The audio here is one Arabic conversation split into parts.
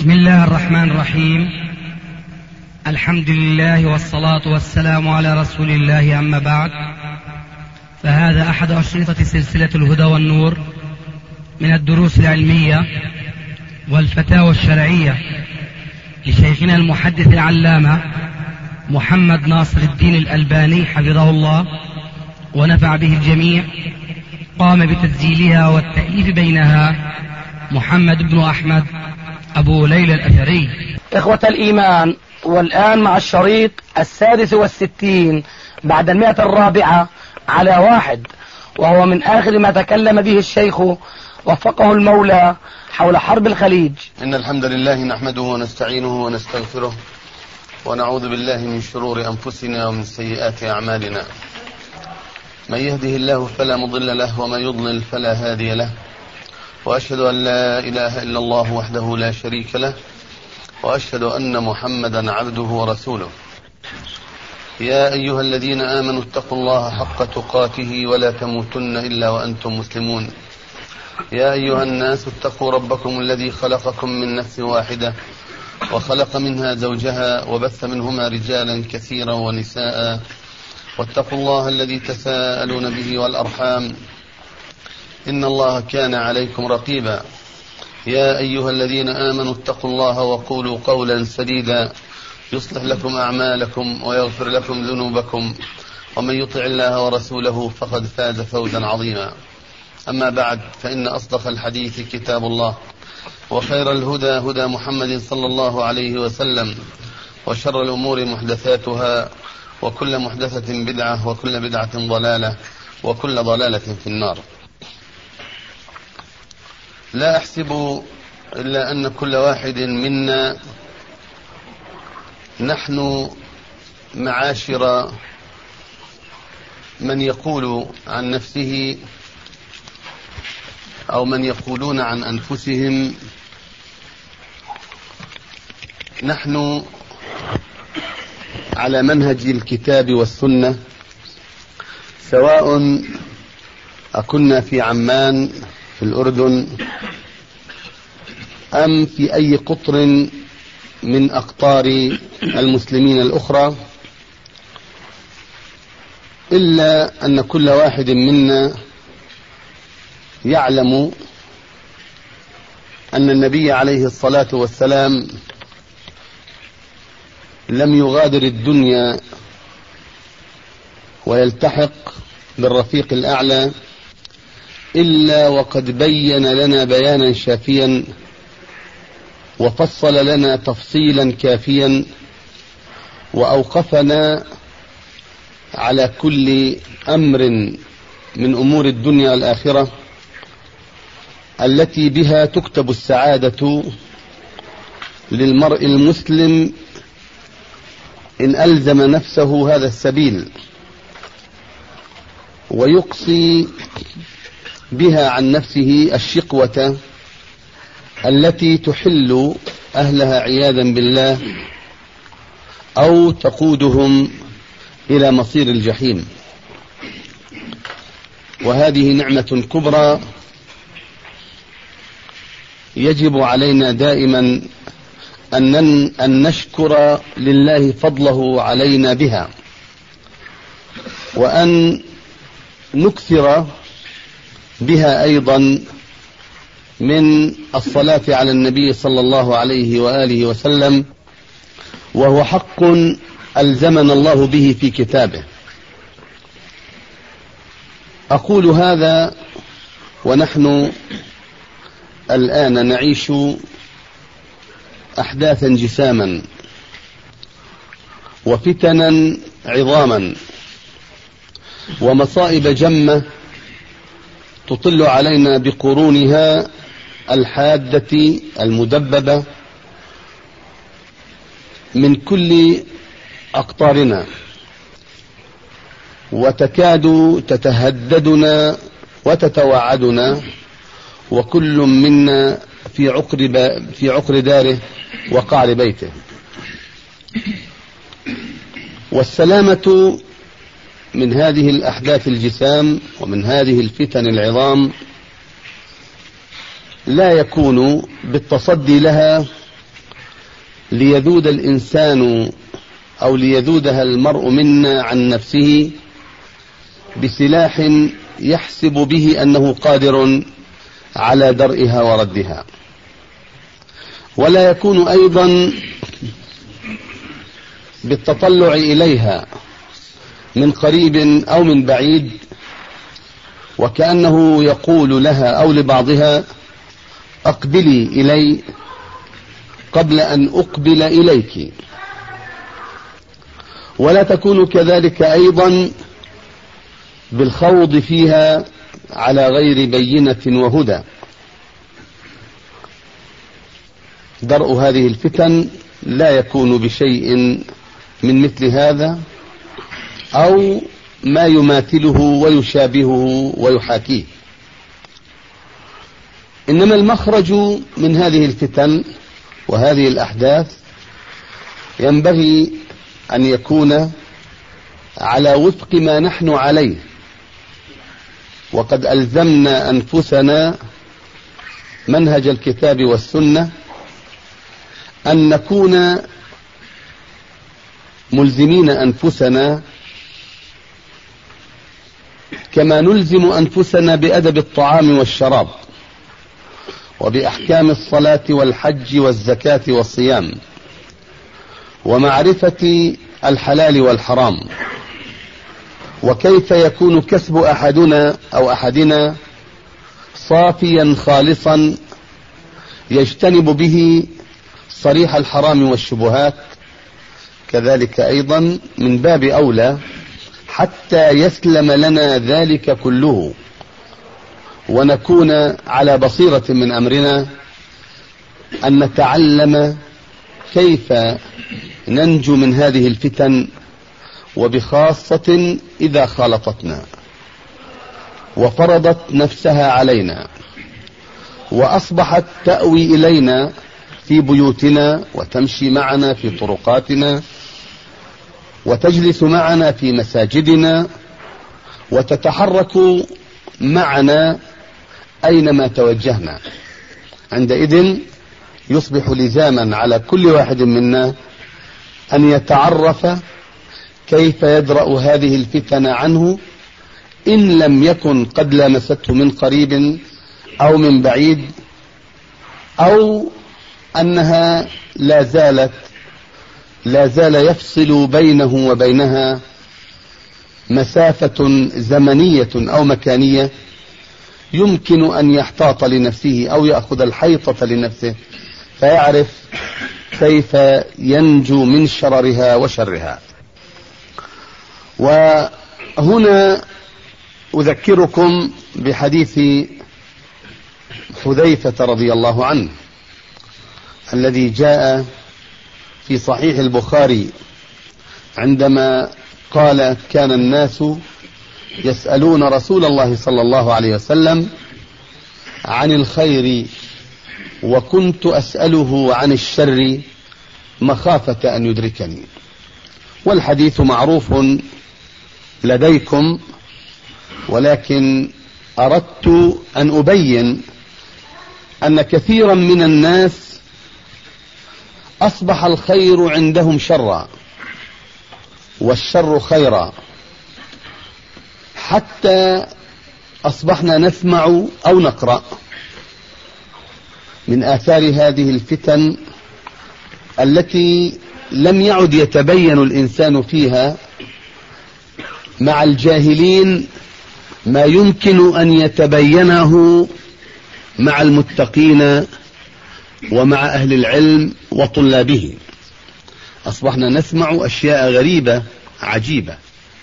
بسم الله الرحمن الرحيم. الحمد لله والصلاة والسلام على رسول الله، أما بعد، فهذا أحد أشرطة سلسلة الهدى والنور من الدروس العلمية والفتاوى الشرعية لشيخنا المحدث العلامة محمد ناصر الدين الألباني حفظه الله ونفع به الجميع. قام بتسجيلها والتأليف بينها محمد بن أحمد أبو ليلى الأثري. إخوة الإيمان، والآن مع الشريط 66 بعد 100 على 1، وهو من آخر ما تكلم به الشيخ وفقه المولى حول حرب الخليج. إن الحمد لله نحمده ونستعينه ونستغفره ونعوذ بالله من شرور أنفسنا ومن سيئات أعمالنا. من يهده الله فلا مضل له ومن يضلل فلا هادي له، وأشهد أن لا إله إلا الله وحده لا شريك له، وأشهد أن محمدا عبده ورسوله. يا أيها الذين آمنوا اتقوا الله حق تقاته ولا تموتن إلا وأنتم مسلمون. يا أيها الناس اتقوا ربكم الذي خلقكم من نفس واحدة وخلق منها زوجها وبث منهما رجالا كثيرا ونساء، واتقوا الله الذي تساءلون به والأرحام، إن الله كان عليكم رقيبا. يا أيها الذين آمنوا اتقوا الله وقولوا قولا سديدا يصلح لكم أعمالكم ويغفر لكم ذنوبكم، ومن يطع الله ورسوله فقد فاز فوزا عظيما. أما بعد، فإن أصدق الحديث كتاب الله، وخير الهدى هدى محمد صلى الله عليه وسلم، وشر الأمور محدثاتها، وكل محدثة بدعة، وكل بدعة ضلالة، وكل ضلالة في النار. لا أحسب إلا أن كل واحد منا، نحن معاشر من يقول عن نفسه أو من يقولون عن أنفسهم نحن على منهج الكتاب والسنة، سواء أكنا في عمان في الأردن أم في أي قطر من أقطار المسلمين الأخرى، إلا أن كل واحد منا يعلم أن النبي عليه الصلاة والسلام لم يغادر الدنيا ويلتحق بالرفيق الأعلى إلا وقد بين لنا بيانا شافيا، وفصل لنا تفصيلا كافيا، وأوقفنا على كل أمر من أمور الدنيا والآخرة التي بها تكتب السعادة للمرء المسلم إن ألزم نفسه هذا السبيل، ويقصي بها عن نفسه الشقوة التي تحل أهلها عياذا بالله أو تقودهم إلى مصير الجحيم. وهذه نعمة كبرى يجب علينا دائما أن نشكر لله فضله علينا بها، وأن نكثر بها أيضا من الصلاة على النبي صلى الله عليه وآله وسلم، وهو حق ألزمنا الله به في كتابه. أقول هذا ونحن الآن نعيش أحداثا جساما وفتنا عظاما ومصائب جمة تطل علينا بقرونها الحادة المدببة من كل أقطارنا، وتكاد تتهددنا وتتوعدنا، وكل منا في عقر داره وقعر بيته. والسلامة من هذه الأحداث الجسام ومن هذه الفتن العظام لا يكون بالتصدي لها ليذود الإنسان أو ليذودها المرء منا عن نفسه بسلاح يحسب به أنه قادر على درئها وردها، ولا يكون أيضا بالتطلع إليها من قريب أو من بعيد، وكأنه يقول لها أو لبعضها أقبلي إلي قبل أن أقبل إليك. ولا تكون كذلك أيضا بالخوض فيها على غير بينة وهدى. درء هذه الفتن لا يكون بشيء من مثل هذا أو ما يماثله ويشابهه ويحاكيه، إنما المخرج من هذه الفتن وهذه الأحداث ينبغي أن يكون على وفق ما نحن عليه، وقد ألزمنا أنفسنا منهج الكتاب والسنة أن نكون ملزمين أنفسنا كما نلزم أنفسنا بأدب الطعام والشراب وبأحكام الصلاة والحج والزكاة والصيام ومعرفة الحلال والحرام، وكيف يكون كسب أحدنا أو أحدنا صافيا خالصا يجتنب به صريح الحرام والشبهات. كذلك أيضا من باب أولى حتى يسلم لنا ذلك كله ونكون على بصيرة من أمرنا أن نتعلم كيف ننجو من هذه الفتن، وبخاصة إذا خالطتنا وفرضت نفسها علينا وأصبحت تأوي إلينا في بيوتنا وتمشي معنا في طرقاتنا وتجلس معنا في مساجدنا وتتحرك معنا أينما توجهنا. عندئذ يصبح لزاما على كل واحد منا أن يتعرف كيف يدرأ هذه الفتن عنه إن لم يكن قد لامسته من قريب أو من بعيد، أو أنها لا زال يفصل بينه وبينها مسافة زمنية أو مكانية يمكن أن يحتاط لنفسه أو يأخذ الحيطة لنفسه فيعرف كيف ينجو من شررها وشرها. وهنا أذكركم بحديث حذيفة رضي الله عنه الذي جاء في صحيح البخاري عندما قال: كان الناس يسألون رسول الله صلى الله عليه وسلم عن الخير وكنت أسأله عن الشر مخافة أن يدركني. والحديث معروف لديكم، ولكن أردت أن أبين أن كثيرا من الناس أصبح الخير عندهم شرا والشر خيرا، حتى أصبحنا نسمع أو نقرأ من آثار هذه الفتن التي لم يعد يتبين الإنسان فيها مع الجاهلين ما يمكن أن يتبينه مع المتقين ومع أهل العلم وطلابه. أصبحنا نسمع أشياء غريبة عجيبة،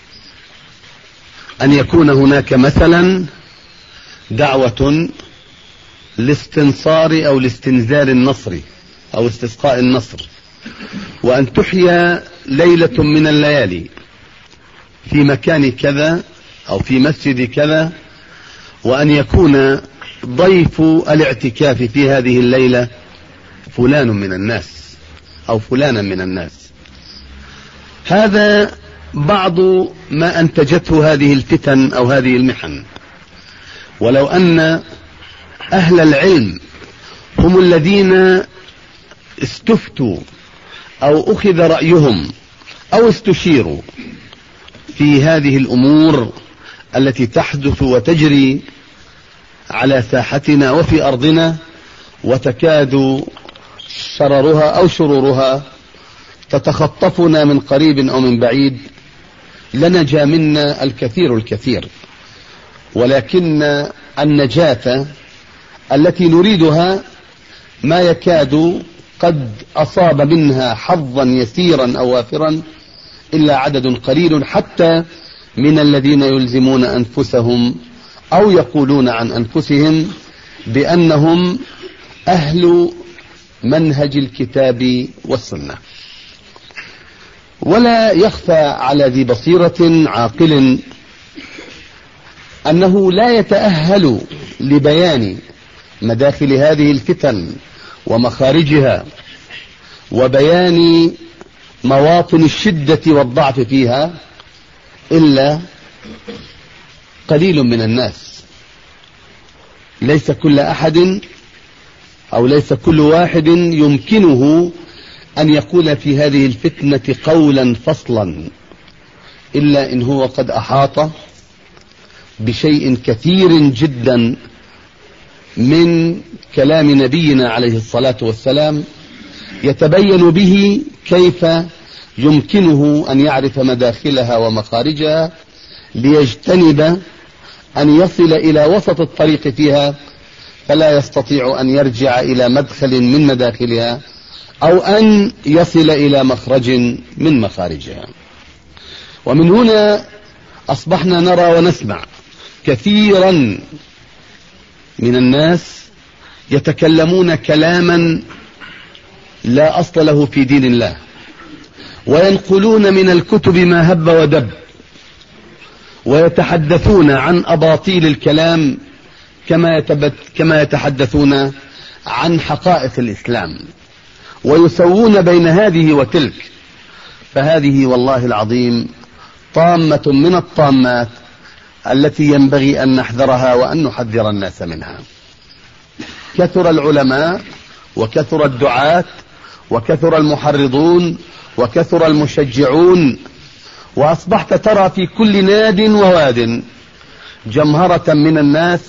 أن يكون هناك مثلا دعوة لاستنصار أو لاستنزال النصر أو استسقاء النصر، وأن تحيا ليلة من الليالي في مكان كذا أو في مسجد كذا، وأن يكون ضيف الاعتكاف في هذه الليلة فلان من الناس أو فلانا من الناس. هذا بعض ما أنتجته هذه الفتن أو هذه المحن. ولو أن أهل العلم هم الذين استفتوا أو أخذ رأيهم أو استشيروا في هذه الأمور التي تحدث وتجري على ساحتنا وفي أرضنا، وتكاد شررها أو شرورها تتخطفنا من قريب أو من بعيد، لنجا منا الكثير، ولكن النجاة التي نريدها ما يكاد قد أصاب منها حظا يسيرا أو وافرا إلا عدد قليل، حتى من الذين يلزمون أنفسهم أو يقولون عن أنفسهم بأنهم أهل منهج الكتاب والسنة. ولا يخفى على ذي بصيرة عاقل أنه لا يتأهل لبيان مداخل هذه الفتن ومخارجها وبيان مواطن الشدة والضعف فيها إلا قليل من الناس. ليس كل أحد أو ليس كل واحد يمكنه أن يقول في هذه الفتنة قولا فصلا، إلا إن هو قد أحاط بشيء كثير جدا من كلام نبينا عليه الصلاة والسلام، يتبين به كيف يمكنه أن يعرف مداخلها ومخارجها، ليجتنب أن يصل إلى وسط الطريق فيها فلا يستطيع أن يرجع إلى مدخل من مداخلها أو أن يصل إلى مخرج من مخارجها. ومن هنا أصبحنا نرى ونسمع كثيرا من الناس يتكلمون كلاما لا أصل له في دين الله، وينقلون من الكتب ما هب ودب، ويتحدثون عن أباطيل الكلام كما يتحدثون عن حقائق الإسلام، ويسوون بين هذه وتلك. فهذه والله العظيم طامة من الطامات التي ينبغي أن نحذرها وأن نحذر الناس منها. كثر العلماء وكثر الدعاة وكثر المحرضون وكثر المشجعون، وأصبحت ترى في كل ناد وواد جمهرة من الناس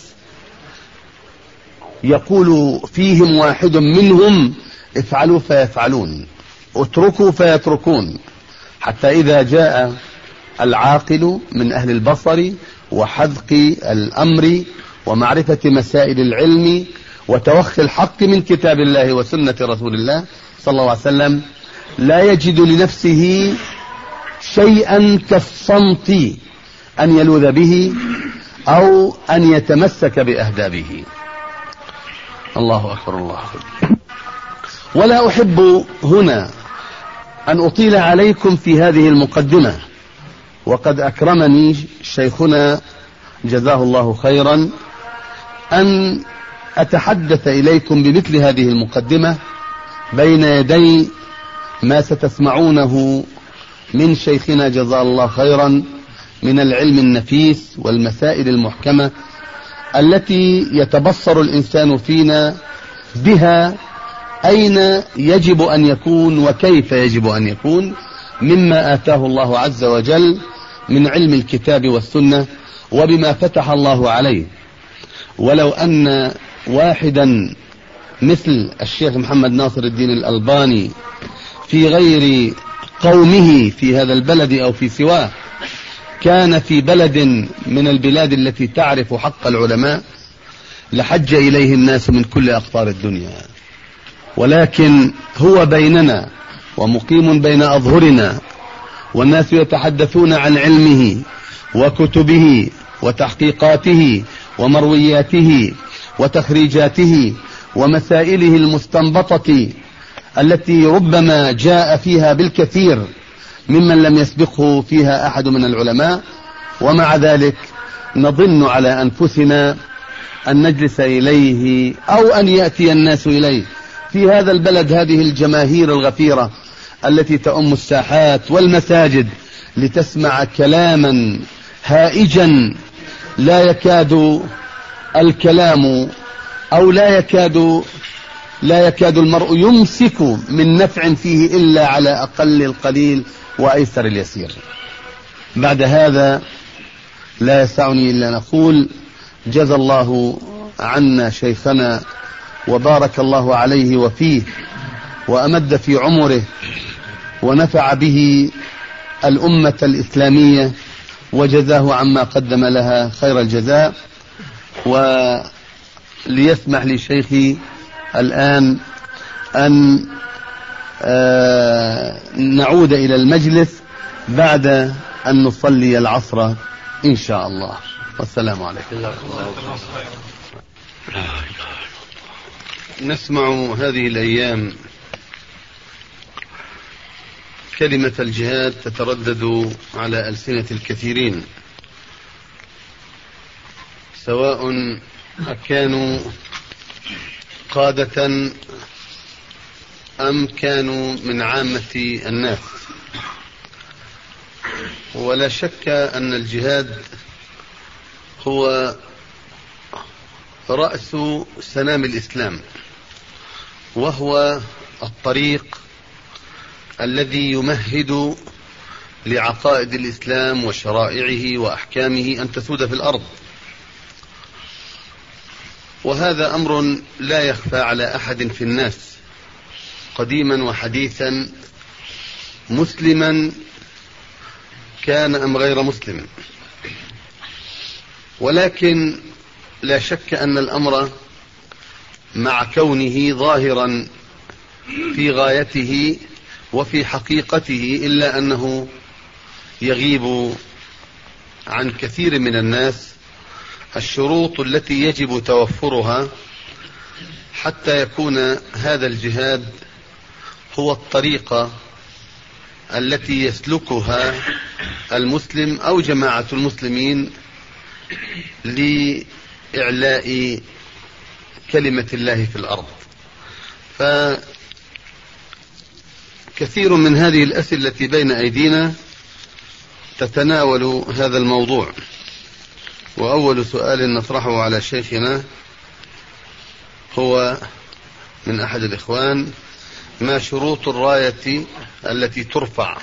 يقول فيهم واحد منهم افعلوا فيفعلون، اتركوا فيتركون، حتى إذا جاء العاقل من أهل البصر وحذق الأمر ومعرفة مسائل العلم وتوخي الحق من كتاب الله وسنة رسول الله صلى الله عليه وسلم، لا يجد لنفسه شيئا كالصمت أن يلوذ به أو أن يتمسك بأهدابه. الله أكبر، الله أكبر. ولا أحب هنا أن أطيل عليكم في هذه المقدمة، وقد أكرمني شيخنا جزاه الله خيرا أن أتحدث إليكم بمثل هذه المقدمة بين يدي ما ستسمعونه من شيخنا جزاه الله خيرا من العلم النفيس والمسائل المحكمة التي يتبصر الإنسان فينا بها أين يجب أن يكون وكيف يجب أن يكون مما آتاه الله عز وجل من علم الكتاب والسنة وبما فتح الله عليه. ولو أن واحدا مثل الشيخ محمد ناصر الدين الألباني في غير قومه في هذا البلد أو في سواه كان في بلد من البلاد التي تعرف حق العلماء لحج إليه الناس من كل أقطار الدنيا، ولكن هو بيننا ومقيم بين أظهرنا، والناس يتحدثون عن علمه وكتبه وتحقيقاته ومروياته وتخريجاته ومسائله المستنبطة التي ربما جاء فيها بالكثير ممن لم يسبقه فيها أحد من العلماء، ومع ذلك نظن على أنفسنا أن نجلس إليه أو أن يأتي الناس إليه في هذا البلد، هذه الجماهير الغفيرة التي تؤم الساحات والمساجد لتسمع كلاما هائجا لا يكاد الكلام أو لا يكاد لا يكاد المرء يمسك من نفع فيه إلا على أقل القليل وأيسر اليسير. بعد هذا لا يسعني إلا نقول جزى الله عنا شيخنا وبارك الله عليه وفيه وأمد في عمره ونفع به الأمة الإسلامية وجزاه عما قدم لها خير الجزاء. وليسمح لي شيخي الآن أن نعود إلى المجلس بعد أن نصلي العصر إن شاء الله. والسلام عليكم. نسمع هذه الأيام كلمة الجهاد تتردد على ألسنة الكثيرين، سواء كانوا قادة أم كانوا من عامة الناس. ولا شك أن الجهاد هو رأس سنام الإسلام، وهو الطريق الذي يمهد لعقائد الإسلام وشرائعه وأحكامه أن تسود في الأرض. وهذا أمر لا يخفى على أحد في الناس قديما وحديثا، مسلما كان أم غير مسلم. ولكن لا شك أن الأمر مع كونه ظاهرا في غايته وفي حقيقته إلا أنه يغيب عن كثير من الناس الشروط التي يجب توفرها حتى يكون هذا الجهاد هو الطريقة التي يسلكها المسلم أو جماعة المسلمين لإعلاء كلمة الله في الأرض. فكثير من هذه الأسئلة التي بين أيدينا تتناول هذا الموضوع. وأول سؤال نطرحه على شيخنا هو من أحد الإخوان: ما شروط الراية التي ترفع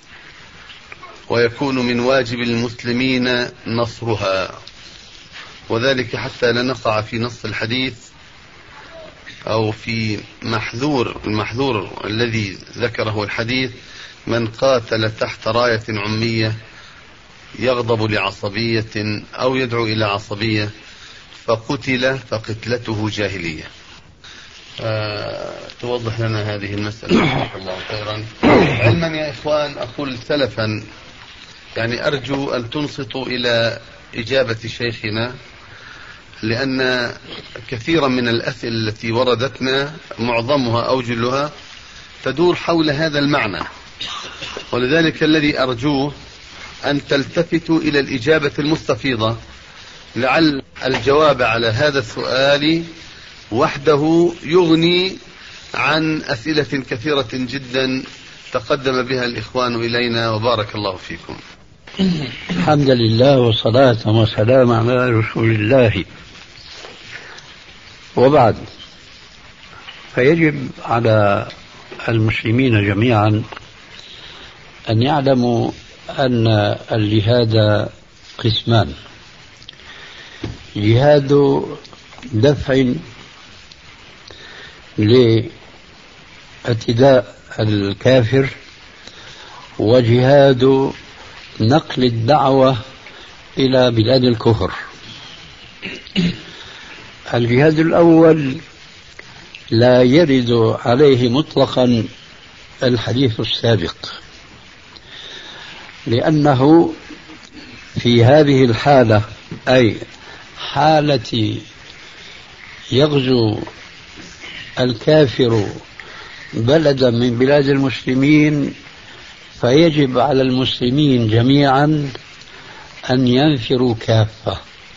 ويكون من واجب المسلمين نصرها؟ وذلك حتى لا نقع في نص الحديث أو في المحذور الذي ذكره الحديث: من قاتل تحت راية عمية يغضب لعصبية أو يدعو إلى عصبية فقتل فقتلته جاهلية. توضح لنا هذه المسألة جزاك الله خيرا. علما يا إخوان أقول سلفا، يعني أرجو أن تنصتوا إلى إجابة شيخنا، لأن كثيرا من الأسئلة التي وردتنا معظمها أو جلها تدور حول هذا المعنى، ولذلك الذي أرجوه أن تلتفتوا إلى الإجابة المستفيضة، لعل الجواب على هذا السؤال وحده يغني عن أسئلة كثيرة جدا تقدم بها الإخوان إلينا، وبارك الله فيكم. الحمد لله والصلاة والسلام على رسول الله، وبعد، فيجب على المسلمين جميعا أن يعلموا أن الجهاد قسمان: جهاد دفع لاعتداء الكافر، وجهاد نقل الدعوة إلى بلاد الكفر. الجهاد الأول لا يرد عليه مطلقا الحديث السابق، لأنه في هذه الحالة، أي حالة يغزو الكافر بلدا من بلاد المسلمين، فيجب على المسلمين جميعا أن ينفروا كافة،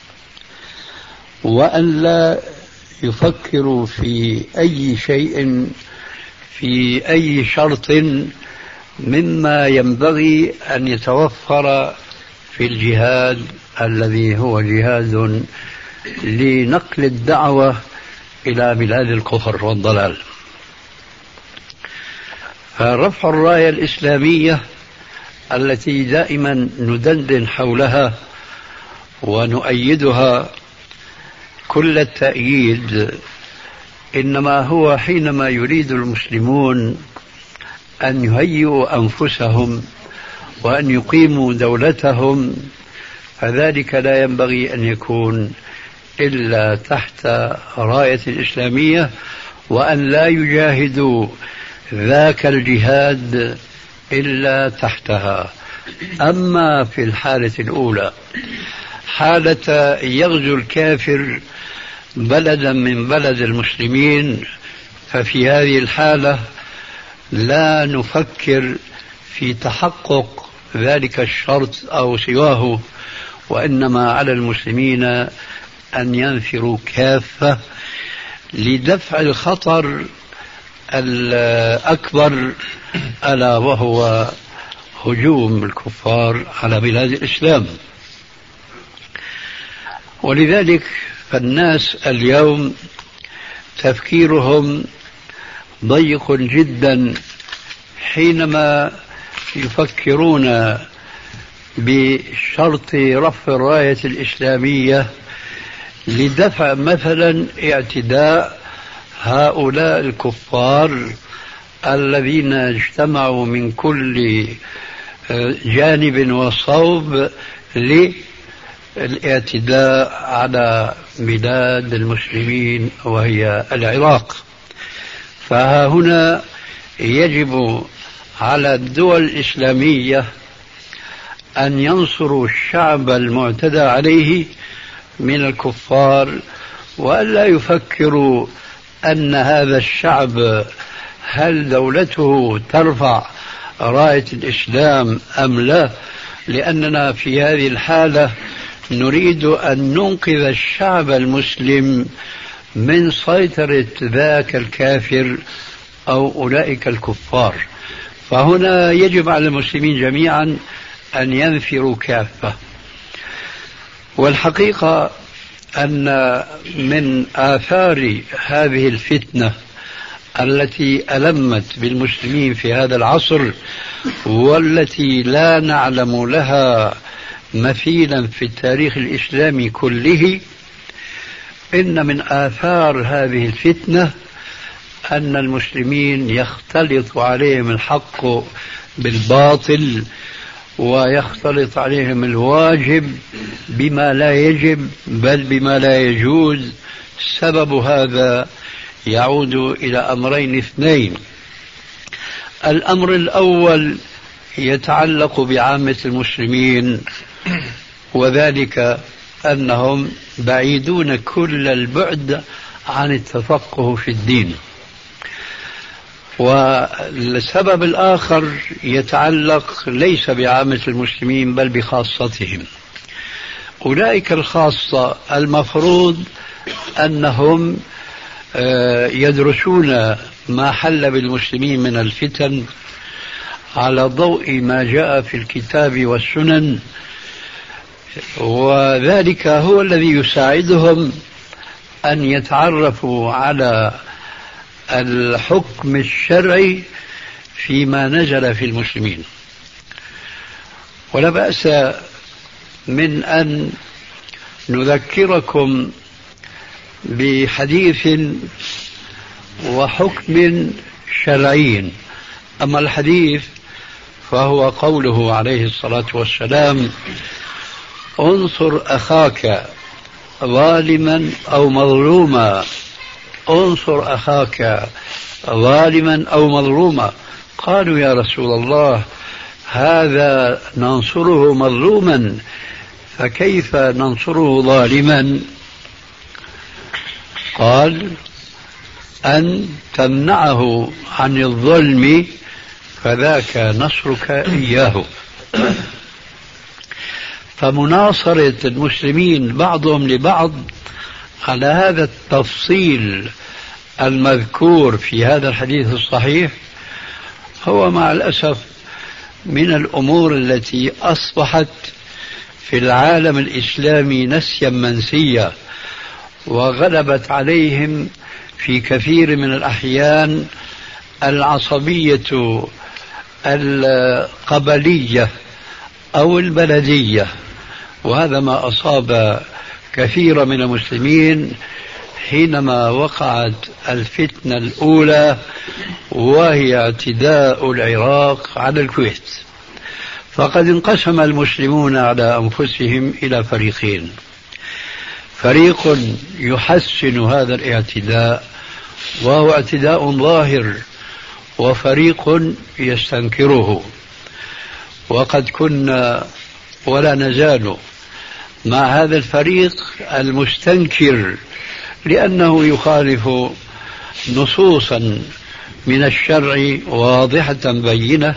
وأن لا يفكروا في أي شيء، في أي شرط مما ينبغي أن يتوفر في الجهاد الذي هو جهاد لنقل الدعوة إلى بلاد الكفر والضلال. فرفع الراية الإسلامية التي دائما ندندن حولها ونؤيدها كل التأييد، إنما هو حينما يريد المسلمون أن يهيئوا أنفسهم وأن يقيموا دولتهم، فذلك لا ينبغي أن يكون إلا تحت راية الإسلامية، وأن لا يجاهدوا ذاك الجهاد إلا تحتها. أما في الحالة الأولى، حالة يغزو الكافر بلدا من بلد المسلمين، ففي هذه الحالة لا نفكر في تحقق ذلك الشرط أو سواه، وإنما على المسلمين أن ينفروا كافة لدفع الخطر الأكبر، ألا وهو هجوم الكفار على بلاد الإسلام. ولذلك فالناس اليوم تفكيرهم ضيق جدا حينما يفكرون بشرط رفع الراية الإسلامية لدفع مثلا اعتداء هؤلاء الكفار الذين اجتمعوا من كل جانب وصوب للاعتداء على بلاد المسلمين وهي العراق. فهنا يجب على الدول الإسلامية أن ينصروا الشعب المعتدى عليه من الكفار، وألا يفكروا أن هذا الشعب هل دولته ترفع راية الإسلام أم لا، لأننا في هذه الحالة نريد أن ننقذ الشعب المسلم من سيطرة ذاك الكافر أو أولئك الكفار. فهنا يجب على المسلمين جميعا أن ينفروا كافة. والحقيقة أن من آثار هذه الفتنة التي ألمت بالمسلمين في هذا العصر، والتي لا نعلم لها مثيلا في التاريخ الإسلامي كله، إن من آثار هذه الفتنة أن المسلمين يختلط عليهم الحق بالباطل، ويختلط عليهم الواجب بما لا يجب بل بما لا يجوز. سبب هذا يعود إلى أمرين اثنين. الأمر الأول يتعلق بعامة المسلمين، وذلك أنهم بعيدون كل البعد عن التفقه في الدين. والسبب الآخر يتعلق ليس بعامة المسلمين بل بخاصتهم. أولئك الخاصة المفروض أنهم يدرسون ما حل بالمسلمين من الفتن على ضوء ما جاء في الكتاب والسنن، وذلك هو الذي يساعدهم أن يتعرفوا على الحكم الشرعي فيما نزل في المسلمين. ولا بأس من أن نذكركم بحديث وحكم شرعي. أما الحديث فهو قوله عليه الصلاة والسلام: انصر أخاك ظالما أو مظلوما، انصر أخاك ظالما أو مظلوما. قالوا: يا رسول الله، هذا ننصره مظلوما، فكيف ننصره ظالما؟ قال: أن تمنعه عن الظلم، فذاك نصرك إياه. فمناصرة المسلمين بعضهم لبعض على هذا التفصيل المذكور في هذا الحديث الصحيح هو مع الأسف من الأمور التي أصبحت في العالم الإسلامي نسيا منسيا، وغلبت عليهم في كثير من الأحيان العصبية القبلية أو البلدية، وهذا ما أصاب كثير من المسلمين حينما وقعت الفتنة الأولى، وهي اعتداء العراق على الكويت. فقد انقسم المسلمون على أنفسهم إلى فريقين: فريق يحسن هذا الاعتداء وهو اعتداء ظاهر، وفريق يستنكره. وقد كنا ولا نزال مع هذا الفريق المستنكر، لأنه يخالف نصوصا من الشرع واضحة بينة،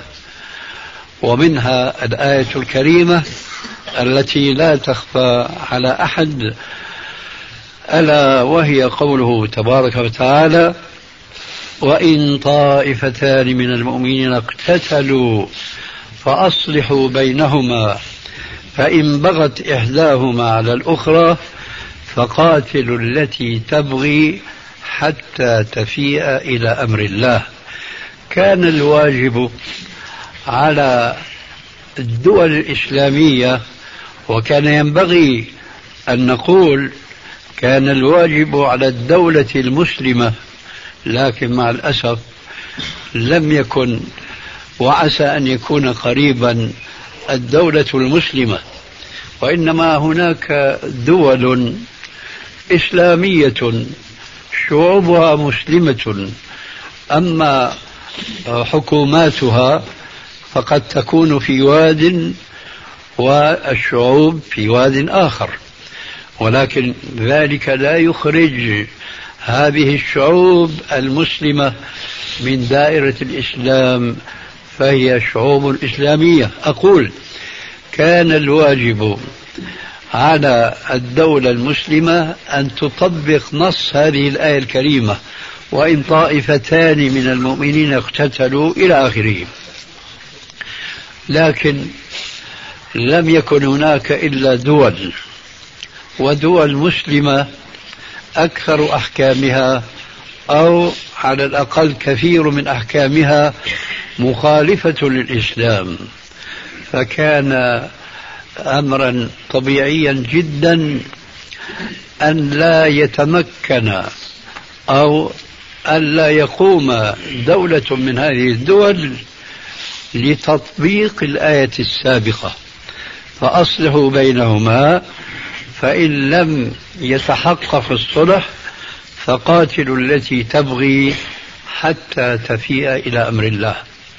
ومنها الآية الكريمة التي لا تخفى على أحد، ألا وهي قوله تبارك وتعالى: وإن طائفتان من المؤمنين اقتتلوا فأصلحوا بينهما فإن بغت إحداهما على الأخرى فقاتلوا التي تبغي حتى تفيء إلى أمر الله. كان الواجب على الدول الإسلامية، وكان ينبغي أن نقول كان الواجب على الدولة المسلمة، لكن مع الأسف لم يكن، وعسى أن يكون قريبا الدولة المسلمة، وإنما هناك دول إسلامية شعوبها مسلمة، أما حكوماتها فقد تكون في واد والشعوب في واد آخر، ولكن ذلك لا يخرج هذه الشعوب المسلمة من دائرة الإسلام، فهي شعوب إسلامية. أقول كان الواجب على الدولة المسلمة أن تطبق نص هذه الآية الكريمة: وإن طائفتان من المؤمنين اقتتلوا إلى آخره. لكن لم يكن هناك إلا دول، ودول مسلمة أكثر أحكامها أو على الأقل كثير من أحكامها مخالفة للإسلام، فكان أمرا طبيعيا جدا أن لا يتمكن أو أن لا يقوم دولة من هذه الدول لتطبيق الآية السابقة: فأصلحوا بينهما فإن لم يتحقق الصلح فقاتلوا التي تبغي حتى تفيء إلى أمر الله.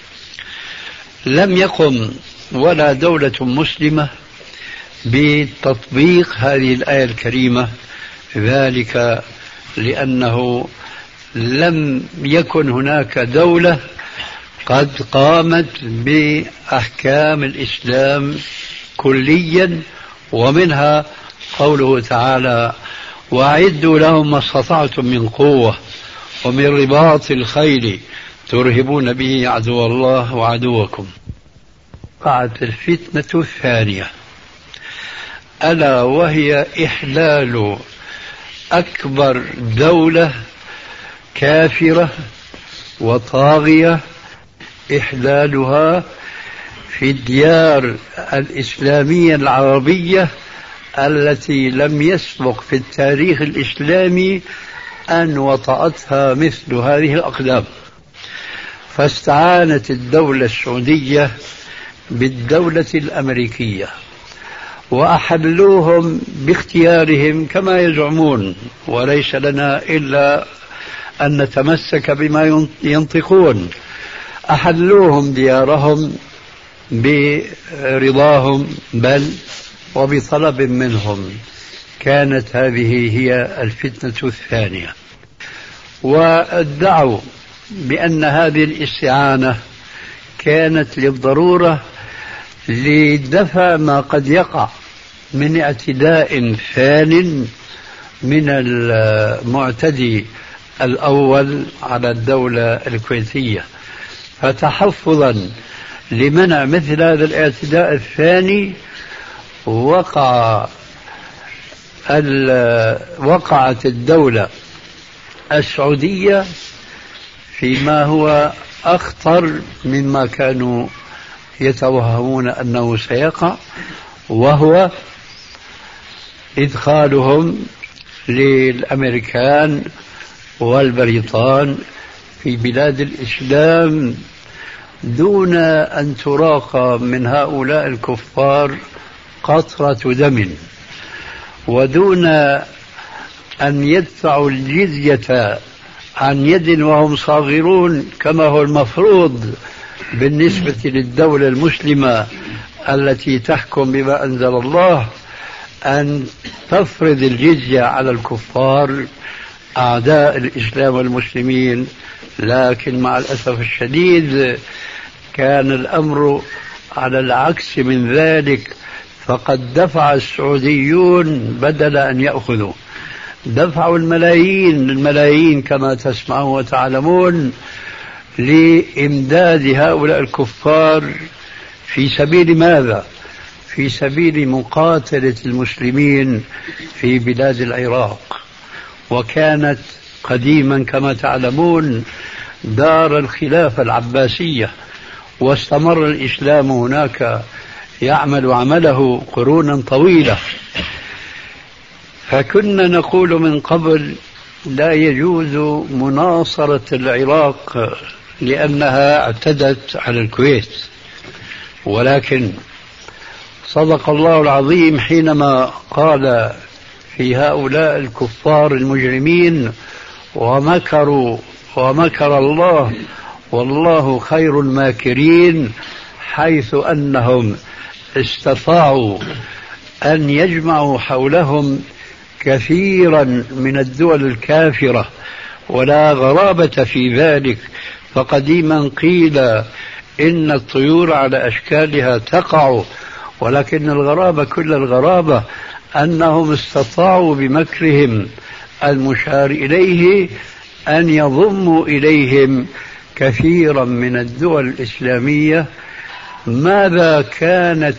لم يقم ولا دولة مسلمة بتطبيق هذه الآية الكريمة، ذلك لأنه لم يكن هناك دولة قد قامت بأحكام الإسلام كليا، ومنها قوله تعالى: وأعدوا لهم ما استطعتم من قوة ومن رباط الخيل ترهبون به عدو الله وعدوكم. وقعت الفتنة الثانية، ألا وهي إحلال أكبر دولة كافرة وطاغية، إحلالها في الديار الإسلامية العربية التي لم يسبق في التاريخ الإسلامي أن وطأتها مثل هذه الأقدام. فاستعانت الدولة السعودية بالدولة الأمريكية وأحلوهم باختيارهم كما يزعمون، وليس لنا إلا أن نتمسك بما ينطقون. أحلوهم ديارهم برضاهم بل وبطلب منهم. كانت هذه هي الفتنة الثانية، وادعوا بأن هذه الاستعانة كانت للضرورة لدفع ما قد يقع من اعتداء ثان من المعتدي الأول على الدولة الكويتية، فتحفظا لمنع مثل هذا الاعتداء الثاني وقع وقعت الدولة السعودية فيما هو أخطر مما كانوا يتوهمون أنه سيقع، وهو إدخالهم للأمريكان والبريطان في بلاد الإسلام دون أن تراق من هؤلاء الكفار قطرة دم، ودون أن يدفعوا الجزية عن يد وهم صاغرون كما هو المفروض بالنسبة للدولة المسلمة التي تحكم بما أنزل الله، أن تفرض الجزية على الكفار أعداء الإسلام والمسلمين. لكن مع الأسف الشديد كان الأمر على العكس من ذلك، فقد دفع السعوديون بدل أن يأخذوا، دفعوا الملايين كما تسمعون وتعلمون لإمداد هؤلاء الكفار في سبيل ماذا؟ في سبيل مقاتلة المسلمين في بلاد العراق. وكانت قديما كما تعلمون دار الخلافة العباسية، واستمر الإسلام هناك يعمل عمله قرونا طويلة. فكنا نقول من قبل لا يجوز مناصرة العراق لأنها اعتدت على الكويت، ولكن صدق الله العظيم حينما قال في هؤلاء الكفار المجرمين ومكر الله والله خير الماكرين، حيث أنهم استطاعوا أن يجمعوا حولهم كثيرا من الدول الكافرة، ولا غرابة في ذلك. فقديما قيل إن الطيور على أشكالها تقع، ولكن الغرابة كل الغرابة أنهم استطاعوا بمكرهم المشار إليه أن يضموا إليهم كثيرا من الدول الإسلامية. ماذا كانت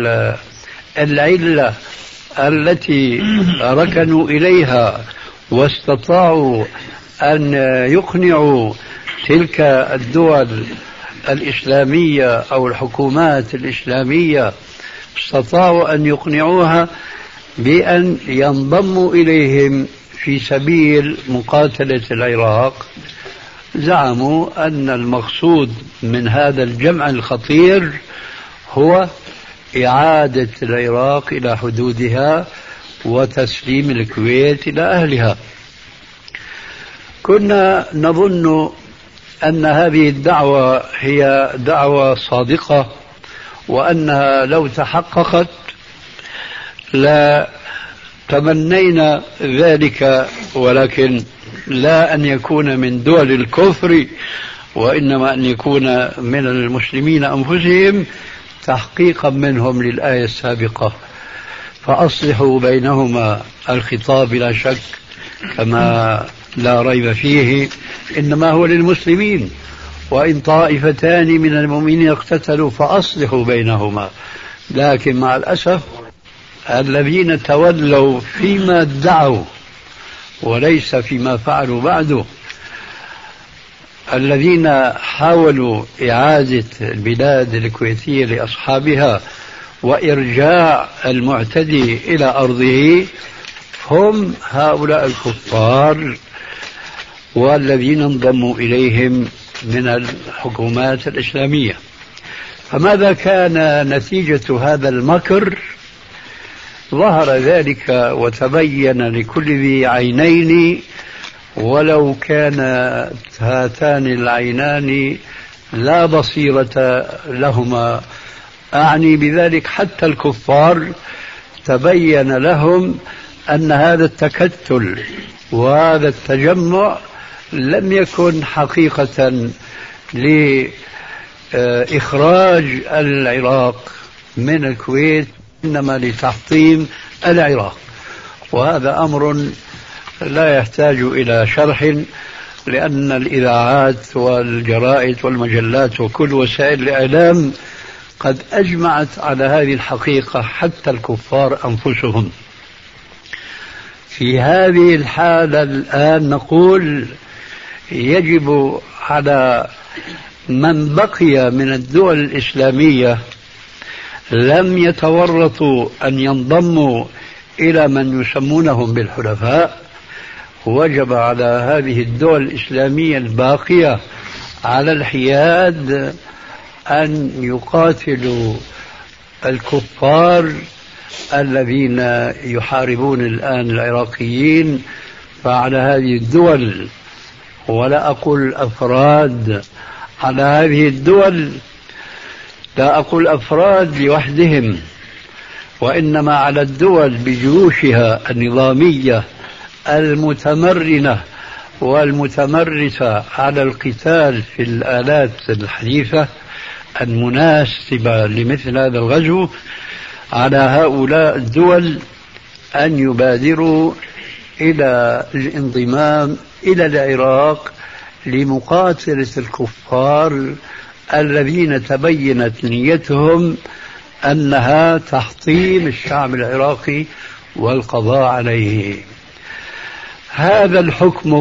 العلة التي ركنوا إليها واستطاعوا أن يقنعوا تلك الدول الإسلامية أو الحكومات الإسلامية، استطاعوا أن يقنعوها بأن ينضموا إليهم في سبيل مقاتلة العراق؟ زعموا أن المقصود من هذا الجمع الخطير هو إعادة العراق إلى حدودها وتسليم الكويت إلى أهلها. كنا نظن أن هذه الدعوة هي دعوة صادقة، وأنها لو تحققت لا تمنينا ذلك، ولكن لا أن يكون من دول الكفر، وإنما أن يكون من المسلمين أنفسهم، تحقيقا منهم للآية السابقة فأصلحوا بينهما. الخطاب لا شك كما لا ريب فيه إنما هو للمسلمين، وإن طائفتان من المؤمنين اقتتلوا فأصلحوا بينهما. لكن مع الأسف الذين تولوا فيما ادعوا وليس فيما فعلوا بعده، الذين حاولوا إعادة البلاد الكويتية لأصحابها وإرجاع المعتدي إلى أرضه، هم هؤلاء الكفار والذين انضموا إليهم من الحكومات الإسلامية. فماذا كان نتيجة هذا المكر؟ ظهر ذلك وتبين لكل ذي عينين، ولو كان هاتان العينان لا بصيرة لهما، أعني بذلك حتى الكفار تبين لهم أن هذا التكتل وهذا التجمع لم يكن حقيقة لإخراج العراق من الكويت، إنما لتحطيم العراق. وهذا أمر لا يحتاج إلى شرح، لأن الإذاعات والجرائد والمجلات وكل وسائل الإعلام قد أجمعت على هذه الحقيقة، حتى الكفار أنفسهم. في هذه الحالة الآن نقول يجب على من بقي من الدول الإسلامية لم يتورطوا أن ينضموا إلى من يسمونهم بالحلفاء، وجب على هذه الدول الإسلامية الباقية على الحياد أن يقاتلوا الكفار الذين يحاربون الآن العراقيين. فعلى هذه الدول، ولا أقول أفراد، على هذه الدول، لا أقول أفراد لوحدهم، وإنما على الدول بجيوشها النظامية المتمرنة والمتمرسة على القتال في الآلات الحديثة المناسبة لمثل هذا الغزو، على هؤلاء الدول أن يبادروا إلى الانضمام إلى العراق لمقاتلة الكفار الذين تبينت نيتهم أنها تحطيم الشعب العراقي والقضاء عليه. هذا الحكم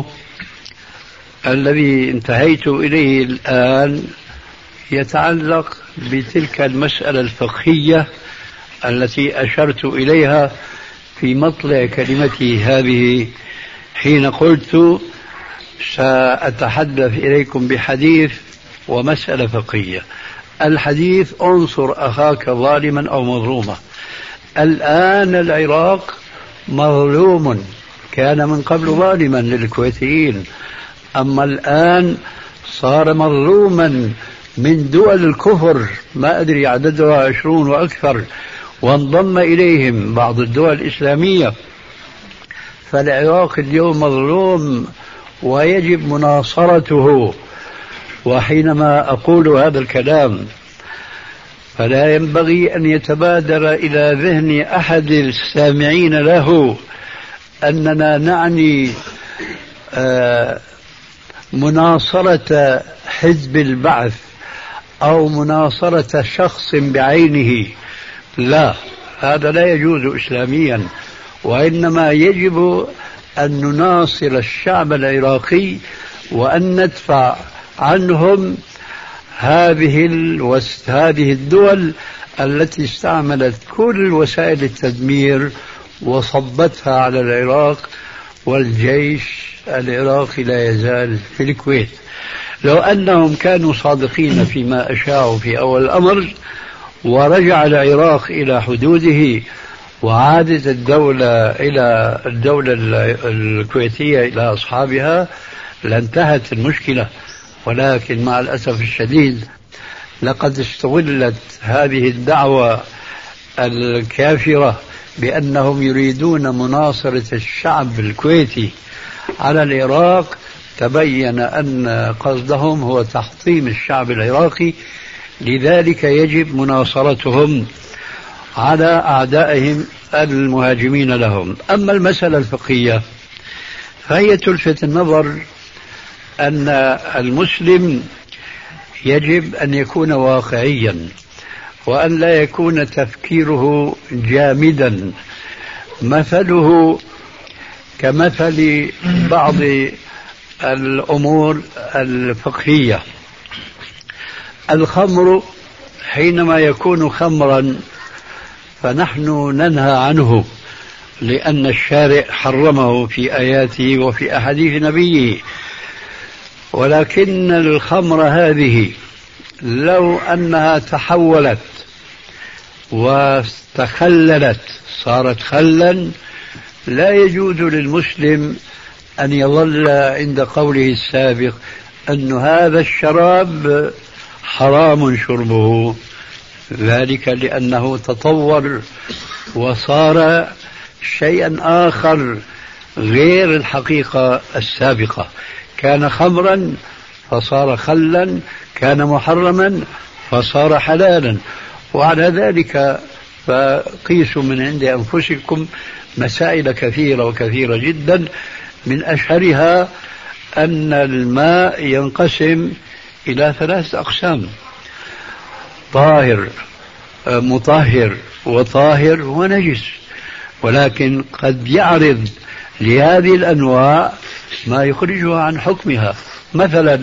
الذي انتهيت إليه الآن يتعلق بتلك المسألة الفقهية التي أشرت إليها في مطلع كلمتي هذه، حين قلت سأتحدث إليكم بحديث ومسألة فقهية. الحديث: انصر أخاك ظالما أو مظلوما. الآن العراق مظلوم، كان من قبل ظالما للكويتيين، أما الآن صار مظلوما من دول الكفر، ما أدري عددها 20 وأكثر، وانضم إليهم بعض الدول الإسلامية. فالعراق اليوم مظلوم ويجب مناصرته. وحينما أقول هذا الكلام فلا ينبغي أن يتبادر إلى ذهن أحد السامعين له أننا نعني مناصرة حزب البعث أو مناصرة شخص بعينه. لا، هذا لا يجوز إسلاميا، وإنما يجب أن نناصر الشعب العراقي وأن ندفع عنهم هذه الدول التي استعملت كل وسائل التدمير وصبتها على العراق، والجيش العراقي لا يزال في الكويت. لو أنهم كانوا صادقين فيما أشاعوا في أول الأمر ورجع العراق إلى حدوده وعادت الدولة إلى الدولة الكويتية إلى أصحابها لانتهت المشكلة. ولكن مع الأسف الشديد لقد استغلت هذه الدعوة الكافرة بأنهم يريدون مناصرة الشعب الكويتي على العراق. تبين أن قصدهم هو تحطيم الشعب العراقي، لذلك يجب مناصرتهم على أعدائهم المهاجمين لهم. أما المسألة الفقهية فهي تلفت النظر أن المسلم يجب أن يكون واقعيا، وأن لا يكون تفكيره جامدا مثله كمثل بعض الأمور الفقهية. الخمر حينما يكون خمرا فنحن ننهى عنه لأن الشارع حرمه في آياته وفي أحاديث نبيه، ولكن الخمر هذه لو أنها تحولت واستخللت صارت خلا لا يجوز للمسلم أن يظل عند قوله السابق أن هذا الشراب حرام شربه، ذلك لأنه تطور وصار شيئا آخر غير الحقيقة السابقة. كان خمرا فصار خلا، كان محرما فصار حلالا. وعلى ذلك فقيسوا من عند أنفسكم مسائل كثيرة وكثيرة جدا، من أشهرها أن الماء ينقسم إلى 3 أقسام: طاهر، مطهر، وطاهر ونجس. ولكن قد يعرض لهذه الأنواع ما يخرجها عن حكمها. مثلا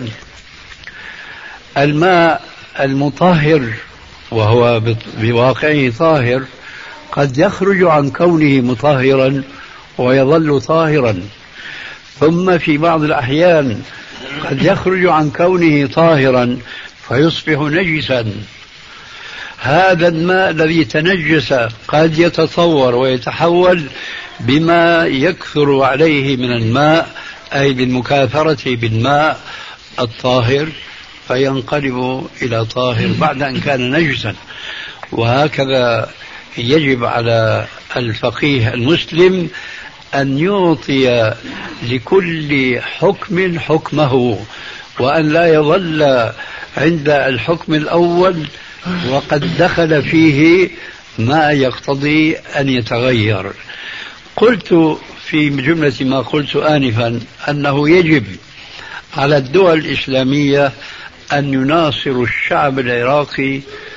الماء المطهر وهو بواقعه طاهر قد يخرج عن كونه مطهرا ويظل طاهرا، ثم في بعض الأحيان قد يخرج عن كونه طاهرا فيصبح نجسا. هذا الماء الذي تنجس قد يتطور ويتحول بما يكثر عليه من الماء، أي بالمكاثرة بالماء الطاهر، فينقلب إلى طاهر بعد أن كان نجسا. وهكذا يجب على الفقيه المسلم أن يعطي لكل حكم حكمه، وأن لا يظل عند الحكم الأول وقد دخل فيه ما يقتضي أن يتغير. قلت في جملة ما قلت آنفا أنه يجب على الدول الإسلامية أن يناصروا الشعب العراقي،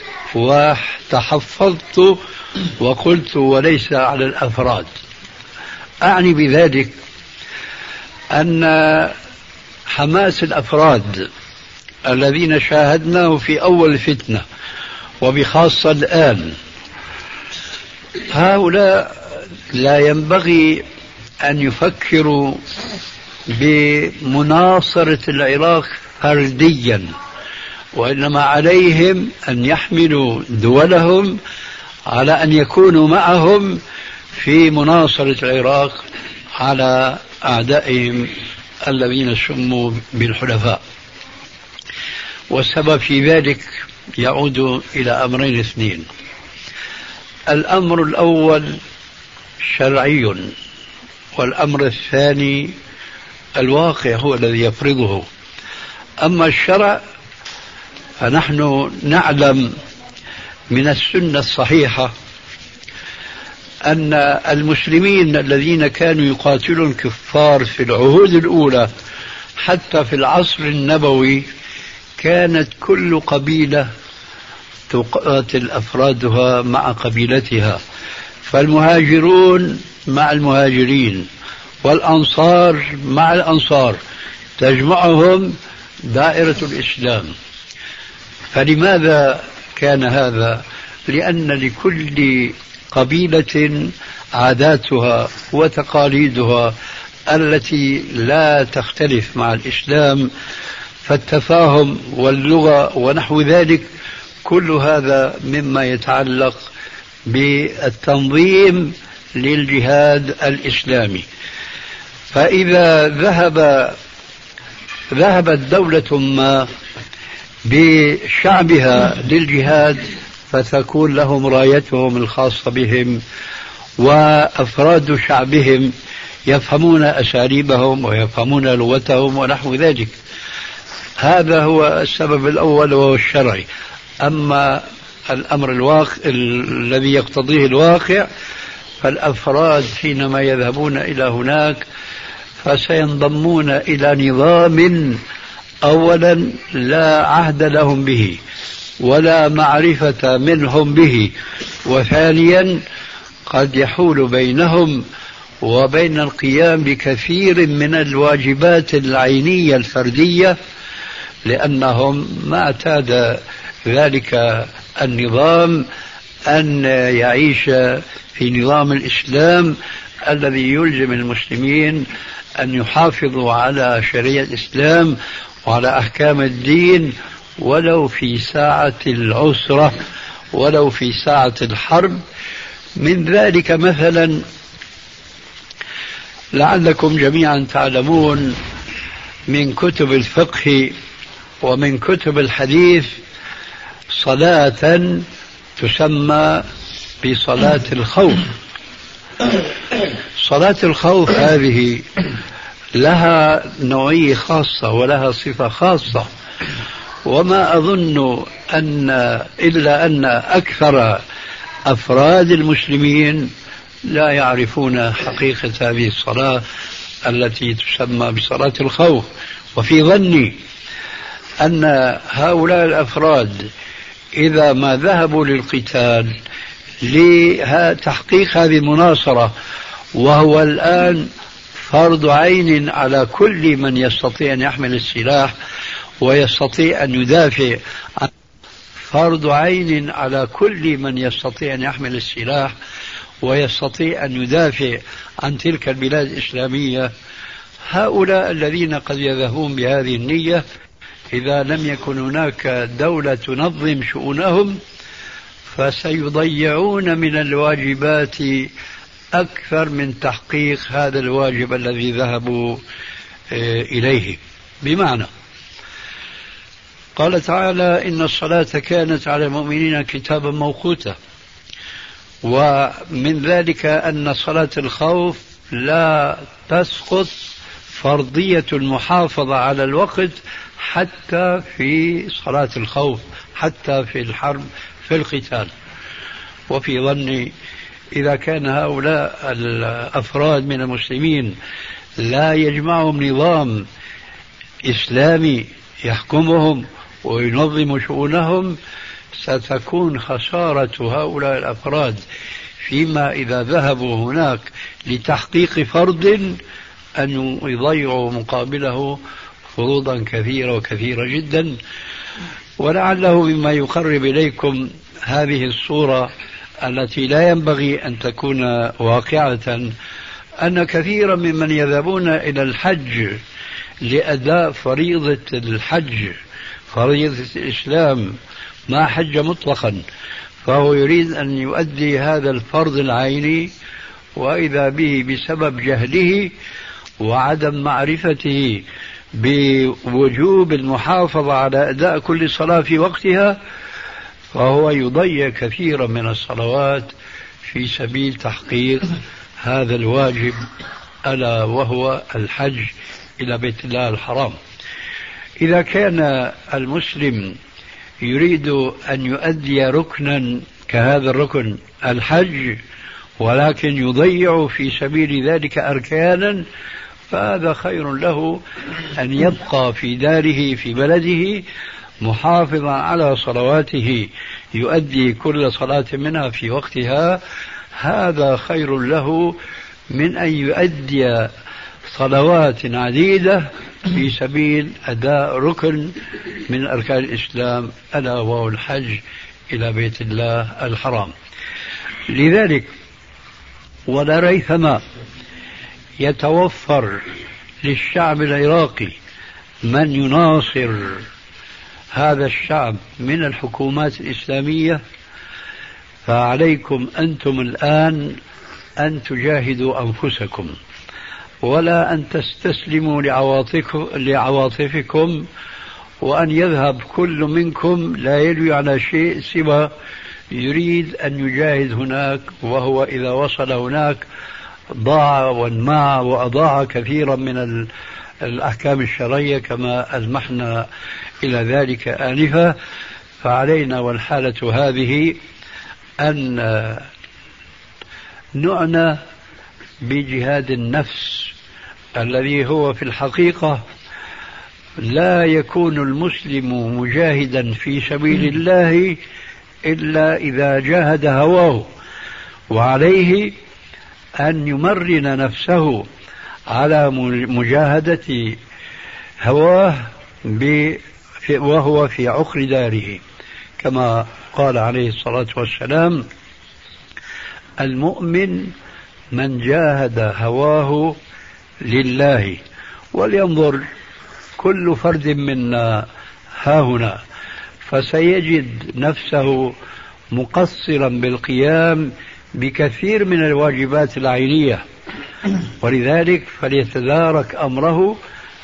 وتحفظت وقلت وليس على الأفراد. أعني بذلك أن حماس الأفراد الذين شاهدناه في أول الفتنة وبخاصة الآن، هؤلاء لا ينبغي أن يفكروا بمناصرة العراق فرديا، وإنما عليهم أن يحملوا دولهم على أن يكونوا معهم في مناصرة العراق على أعدائهم الذين سموا بالحلفاء. والسبب في ذلك يعود إلى أمرين اثنين. الأمر الأول شرعي، والأمر الثاني الواقع هو الذي يفرضه. أما الشرع فنحن نعلم من السنة الصحيحة أن المسلمين الذين كانوا يقاتلون الكفار في العهود الأولى حتى في العصر النبوي كانت كل قبيلة تقاتل أفرادها مع قبيلتها، فالمهاجرون مع المهاجرين والأنصار مع الأنصار، تجمعهم دائرة الإسلام. فلماذا كان هذا؟ لأن لكل قبيلة عاداتها وتقاليدها التي لا تختلف مع الإسلام، فالتفاهم واللغة ونحو ذلك كل هذا مما يتعلق بالتنظيم للجهاد الإسلامي. فإذا ذهبت دولة ما بشعبها للجهاد فتكون لهم رايتهم الخاصة بهم، وأفراد شعبهم يفهمون أساليبهم ويفهمون لغتهم ونحو ذلك. هذا هو السبب الأول وهو الشرعي. أما الأمر الذي يقتضيه الواقع، فالأفراد حينما يذهبون إلى هناك فسينضمون إلى نظام أولا لا عهد لهم به ولا معرفة منهم به، وثانيا قد يحول بينهم وبين القيام بكثير من الواجبات العينية الفردية، لأنهم ما اعتاد ذلك النظام أن يعيش في نظام الإسلام الذي يلزم المسلمين أن يحافظوا على شريعة الإسلام وعلى أحكام الدين ولو في ساعة العسرة ولو في ساعة الحرب. من ذلك مثلا لعلكم جميعا تعلمون من كتب الفقه ومن كتب الحديث صلاة تسمى بصلاة الخوف. صلاة الخوف هذه لها نوعية خاصة ولها صفة خاصة، وما أظن إلا أن أكثر أفراد المسلمين لا يعرفون حقيقة هذه الصلاة التي تسمى بصلاة الخوف. وفي ظني أن هؤلاء الأفراد إذا ما ذهبوا للقتال لتحقيق هذه المناصرة، وهو الآن فرض عين على كل من يستطيع أن يحمل السلاح ويستطيع أن يدافع عن فرض عين على كل من يستطيع أن يحمل السلاح ويستطيع أن يدافع عن تلك البلاد الإسلامية. هؤلاء الذين قد يذهبون بهذه النية إذا لم يكن هناك دولة تنظم شؤونهم فسيضيعون من الواجبات أكثر من تحقيق هذا الواجب الذي ذهبوا إليه. بمعنى قال تعالى إن الصلاة كانت على المؤمنين كتابا موقوتا، ومن ذلك أن صلاة الخوف لا تسقط فرضية المحافظة على الوقت حتى في صلاة الخوف، حتى في الحرب في القتال. وفي ظني إذا كان هؤلاء الأفراد من المسلمين لا يجمعهم نظام إسلامي يحكمهم وينظم شؤونهم ستكون خسارة هؤلاء الأفراد فيما إذا ذهبوا هناك لتحقيق فرض أن يضيعوا مقابله فروضا كثيرة وكثيرة جدا. ولعله مما يقرب إليكم هذه الصورة التي لا ينبغي أن تكون واقعة أن كثيرا ممن يذهبون إلى الحج لأداء فريضة الحج، فريضة الإسلام، ما حج مطلقا، فهو يريد أن يؤدي هذا الفرض العيني، وإذا به بسبب جهله وعدم معرفته بوجوب المحافظة على أداء كل صلاة في وقتها فهو يضيع كثيرا من الصلوات في سبيل تحقيق هذا الواجب ألا وهو الحج إلى بيت الله الحرام. إذا كان المسلم يريد أن يؤدي ركنا كهذا الركن الحج ولكن يضيع في سبيل ذلك أركانا فهذا خير له أن يبقى في داره في بلده محافظا على صلواته يؤدي كل صلاة منها في وقتها. هذا خير له من أن يؤدي صلوات عديدة في سبيل أداء ركن من أركان الإسلام ألا وهو الحج إلى بيت الله الحرام. لذلك ولا ريثما يتوفر للشعب العراقي من يناصر هذا الشعب من الحكومات الإسلامية، فعليكم أنتم الآن أن تجاهدوا أنفسكم ولا أن تستسلموا لعواطفكم وأن يذهب كل منكم لا يلوي على شيء سوى يريد أن يجاهد هناك، وهو إذا وصل هناك ضاع وانماع وأضاع كثيرا من الأحكام الشرعية كما ألمحنا إلى ذلك آنفا. فعلينا والحالة هذه أن نعنى بجهاد النفس الذي هو في الحقيقة لا يكون المسلم مجاهدا في سبيل الله إلا إذا جاهد هواه، وعليه أن يمرن نفسه على مجاهدة هواه وهو في عقر داره، كما قال عليه الصلاة والسلام المؤمن من جاهد هواه لله. ولينظر كل فرد منا هاهنا فسيجد نفسه مقصرا بالقيام بكثير من الواجبات العينية، ولذلك فليتدارك أمره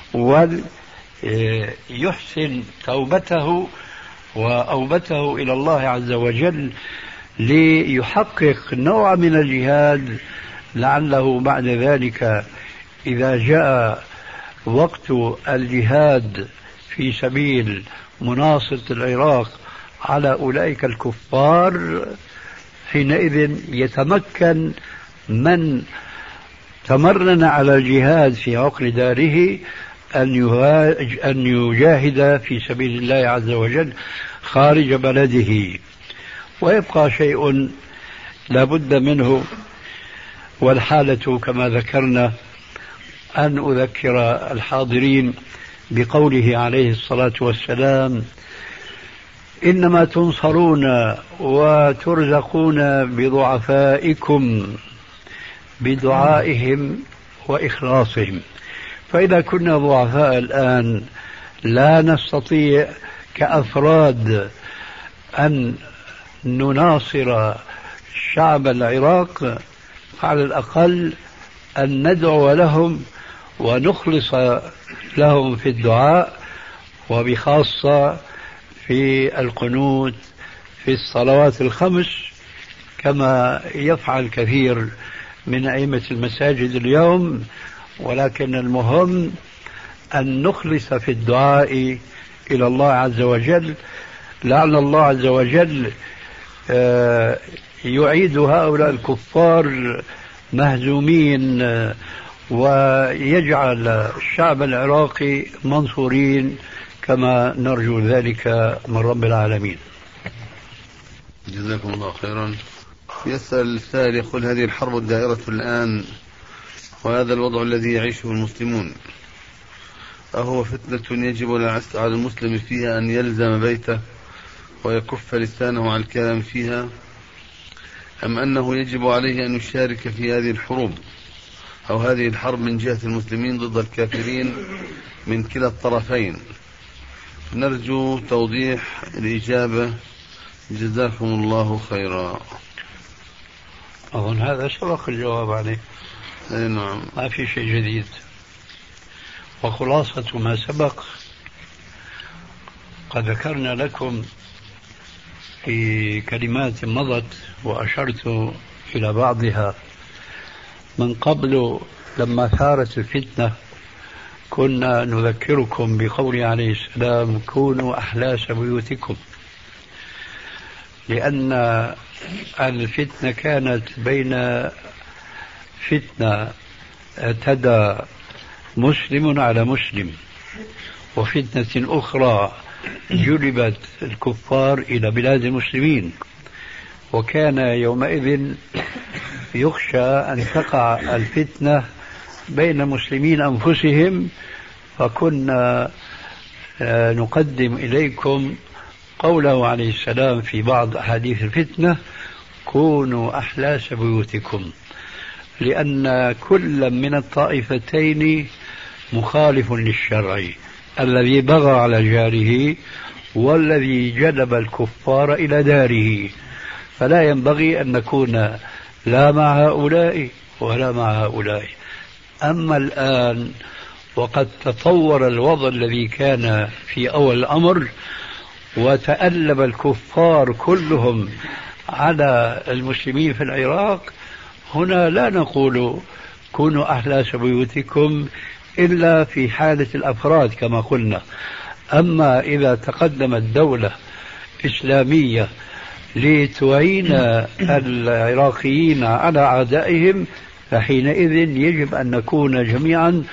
وليحسن توبته وأوبته إلى الله عز وجل ليحقق نوع من الجهاد، لعله بعد ذلك إذا جاء وقت الجهاد في سبيل مناصرة العراق على أولئك الكفار حينئذ يتمكن من تمرن على الجهاد في عقر داره أن يجاهد في سبيل الله عز وجل خارج بلده. ويبقى شيء لا بد منه، والحالة كما ذكرنا أن أذكر الحاضرين بقوله عليه الصلاة والسلام: إنما تنصرون وترزقون بضعفائكم بدعائهم وإخلاصهم. فإذا كنا ضعفاء الآن لا نستطيع كأفراد أن نناصر شعب العراق، على الأقل أن ندعو لهم ونخلص لهم في الدعاء، وبخاصة في القنوت في الصلوات الخمس، كما يفعل كثير من أئمة المساجد اليوم. ولكن المهم أن نخلص في الدعاء إلى الله عز وجل، لعل الله عز وجل يعيد هؤلاء الكفار مهزومين ويجعل الشعب العراقي منصورين كما نرجو ذلك من رب العالمين. جزاكم الله خيرا. يسأل السائل يقول: هذه الحرب الدائرة الآن وهذا الوضع الذي يعيشه المسلمون أهو فتنة يجب على المسلم فيها أن يلزم بيته ويكف لسانه عن الكلام فيها، أم أنه يجب عليه أن يشارك في هذه الحروب أو هذه الحرب من جهة المسلمين ضد الكافرين من كلا الطرفين؟ نرجو توضيح الإجابة، جزاكم الله خيرا. أظن هذا سبق الجواب عليه. نعم، ما في شيء جديد. وخلاصة ما سبق قد ذكرنا لكم في كلمات مضت وأشرت إلى بعضها من قبل. لما ثارت الفتنة كنا نذكركم بقوله عليه السلام: كونوا أحلاس بيوتكم، لأن الفتنة كانت بين فتنة اعتدى مسلم على مسلم، وفتنة أخرى جلبت الكفار إلى بلاد المسلمين، وكان يومئذ يخشى أن تقع الفتنة بين المسلمين أنفسهم. فكنا نقدم إليكم قوله عليه السلام في بعض أحاديث الفتنة: كونوا أحلاس بيوتكم، لأن كل من الطائفتين مخالف للشرع، الذي بغى على جاره والذي جلب الكفار إلى داره، فلا ينبغي أن نكون لا مع هؤلاء ولا مع هؤلاء. أما الآن وقد تطور الوضع الذي كان في أول الأمر وتألب الكفار كلهم على المسلمين في العراق، هنا لا نقول كونوا أحلاس بيوتكم إلا في حالة الأفراد كما قلنا. أما إذا تقدمت دولة إسلامية لتعين العراقيين على أعدائهم، فحينئذ يجب أن نكون جميعا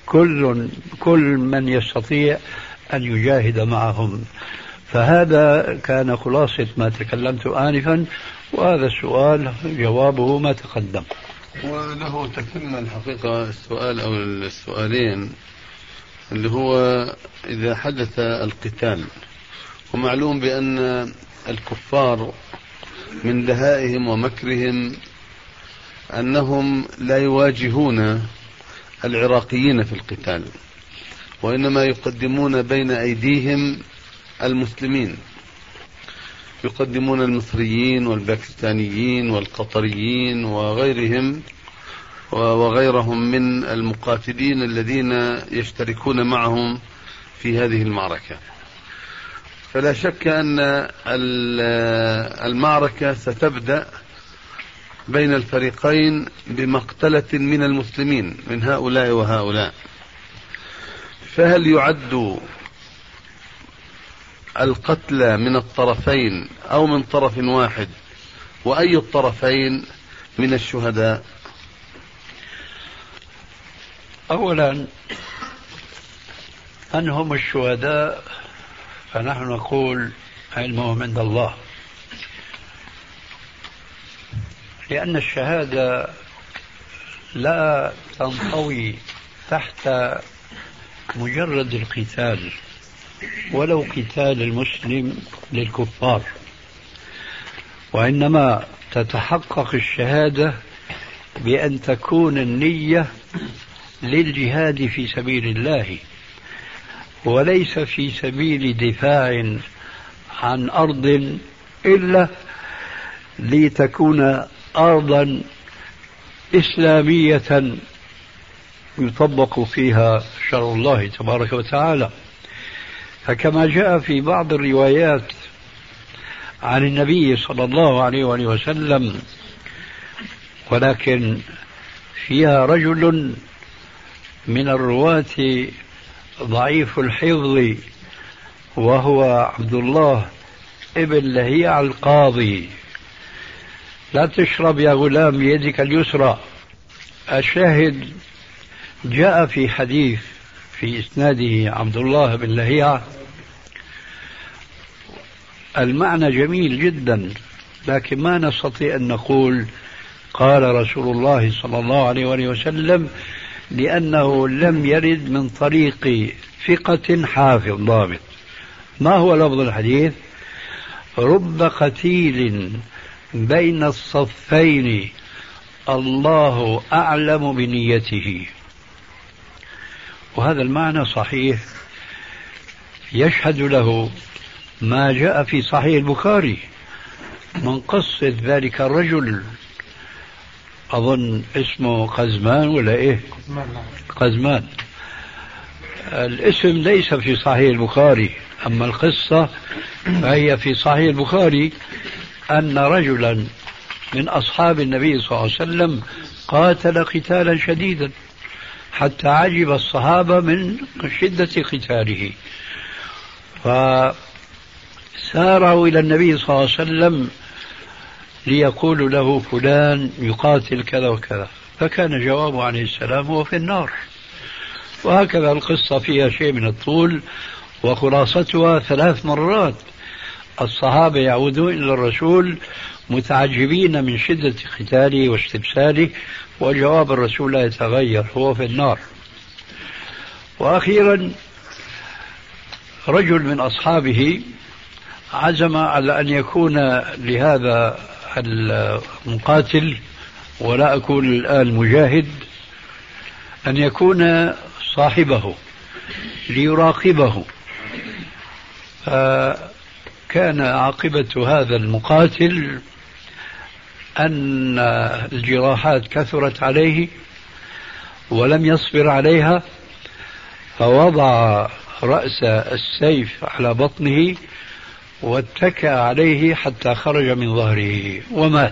كل من يستطيع أن يجاهد معهم. فهذا كان خلاصة ما تكلمت آنفا، وهذا السؤال جوابه ما تقدم. وله تتم الحقيقة السؤال أو السؤالين، اللي هو إذا حدث القتال، ومعلوم بأن الكفار من دهائهم ومكرهم أنهم لا يواجهون العراقيين في القتال، وإنما يقدمون بين أيديهم المسلمين، يقدمون المصريين والباكستانيين والقطريين وغيرهم من المقاتلين الذين يشتركون معهم في هذه المعركة. فلا شك أن المعركة ستبدأ بين الفريقين بمقتلة من المسلمين من هؤلاء وهؤلاء. فهل يعد القتلى من الطرفين أو من طرف واحد؟ وأي الطرفين من الشهداء؟ أولا، من هم الشهداء؟ فنحن نقول علمهم عند الله، لأن الشهادة لا تنطوي تحت مجرد القتال، ولو قتال المسلم للكفار، وإنما تتحقق الشهادة بأن تكون النية للجهاد في سبيل الله، وليس في سبيل دفاع عن أرض إلا لتكون أرضا إسلامية يطبق فيها شرع الله تبارك وتعالى. فكما جاء في بعض الروايات عن النبي صلى الله عليه وآله وسلم، ولكن فيها رجل من الرواة ضعيف الحفظ، وهو عبد الله ابن لهيع القاضي: لا تشرب يا غلام بيدك اليسرى. الشاهد جاء في حديث في إسناده عبد الله بن لهيع المعنى جميل جدا، لكن ما نستطيع أن نقول قال رسول الله صلى الله عليه وآله وسلم، لأنه لم يرد من طريق ثقة حافظ ضابط. ما هو لفظ الحديث؟ رب قتيل بين الصفين الله أعلم بنيته. وهذا المعنى صحيح، يشهد له ما جاء في صحيح البخاري من قصة ذلك الرجل، أظن اسمه قزمان ولا إيه؟ قزمان. الاسم ليس في صحيح البخاري، أما القصة فهي في صحيح البخاري، أن رجلا من أصحاب النبي صلى الله عليه وسلم قاتل قتالا شديدا حتى عجب الصحابة من شدة قتاله، فسارعوا إلى النبي صلى الله عليه وسلم ليقولوا له فلان يقاتل كذا وكذا، فكان جوابه عليه السلام هو في النار. وهكذا القصة فيها شيء من الطول، وخلاصتها 3 مرات الصحابة يعودون إلى الرسول متعجبين من شدة قتاله واستبساله، وجواب الرسول لا يتغير، هو في النار. وأخيرا رجل من أصحابه عزم على أن يكون لهذا المقاتل، ولا أكون الآن مجاهد، أن يكون صاحبه ليراقبه. كان عاقبة هذا المقاتل أن الجراحات كثرت عليه ولم يصبر عليها، فوضع رأس السيف على بطنه واتكى عليه حتى خرج من ظهره ومات.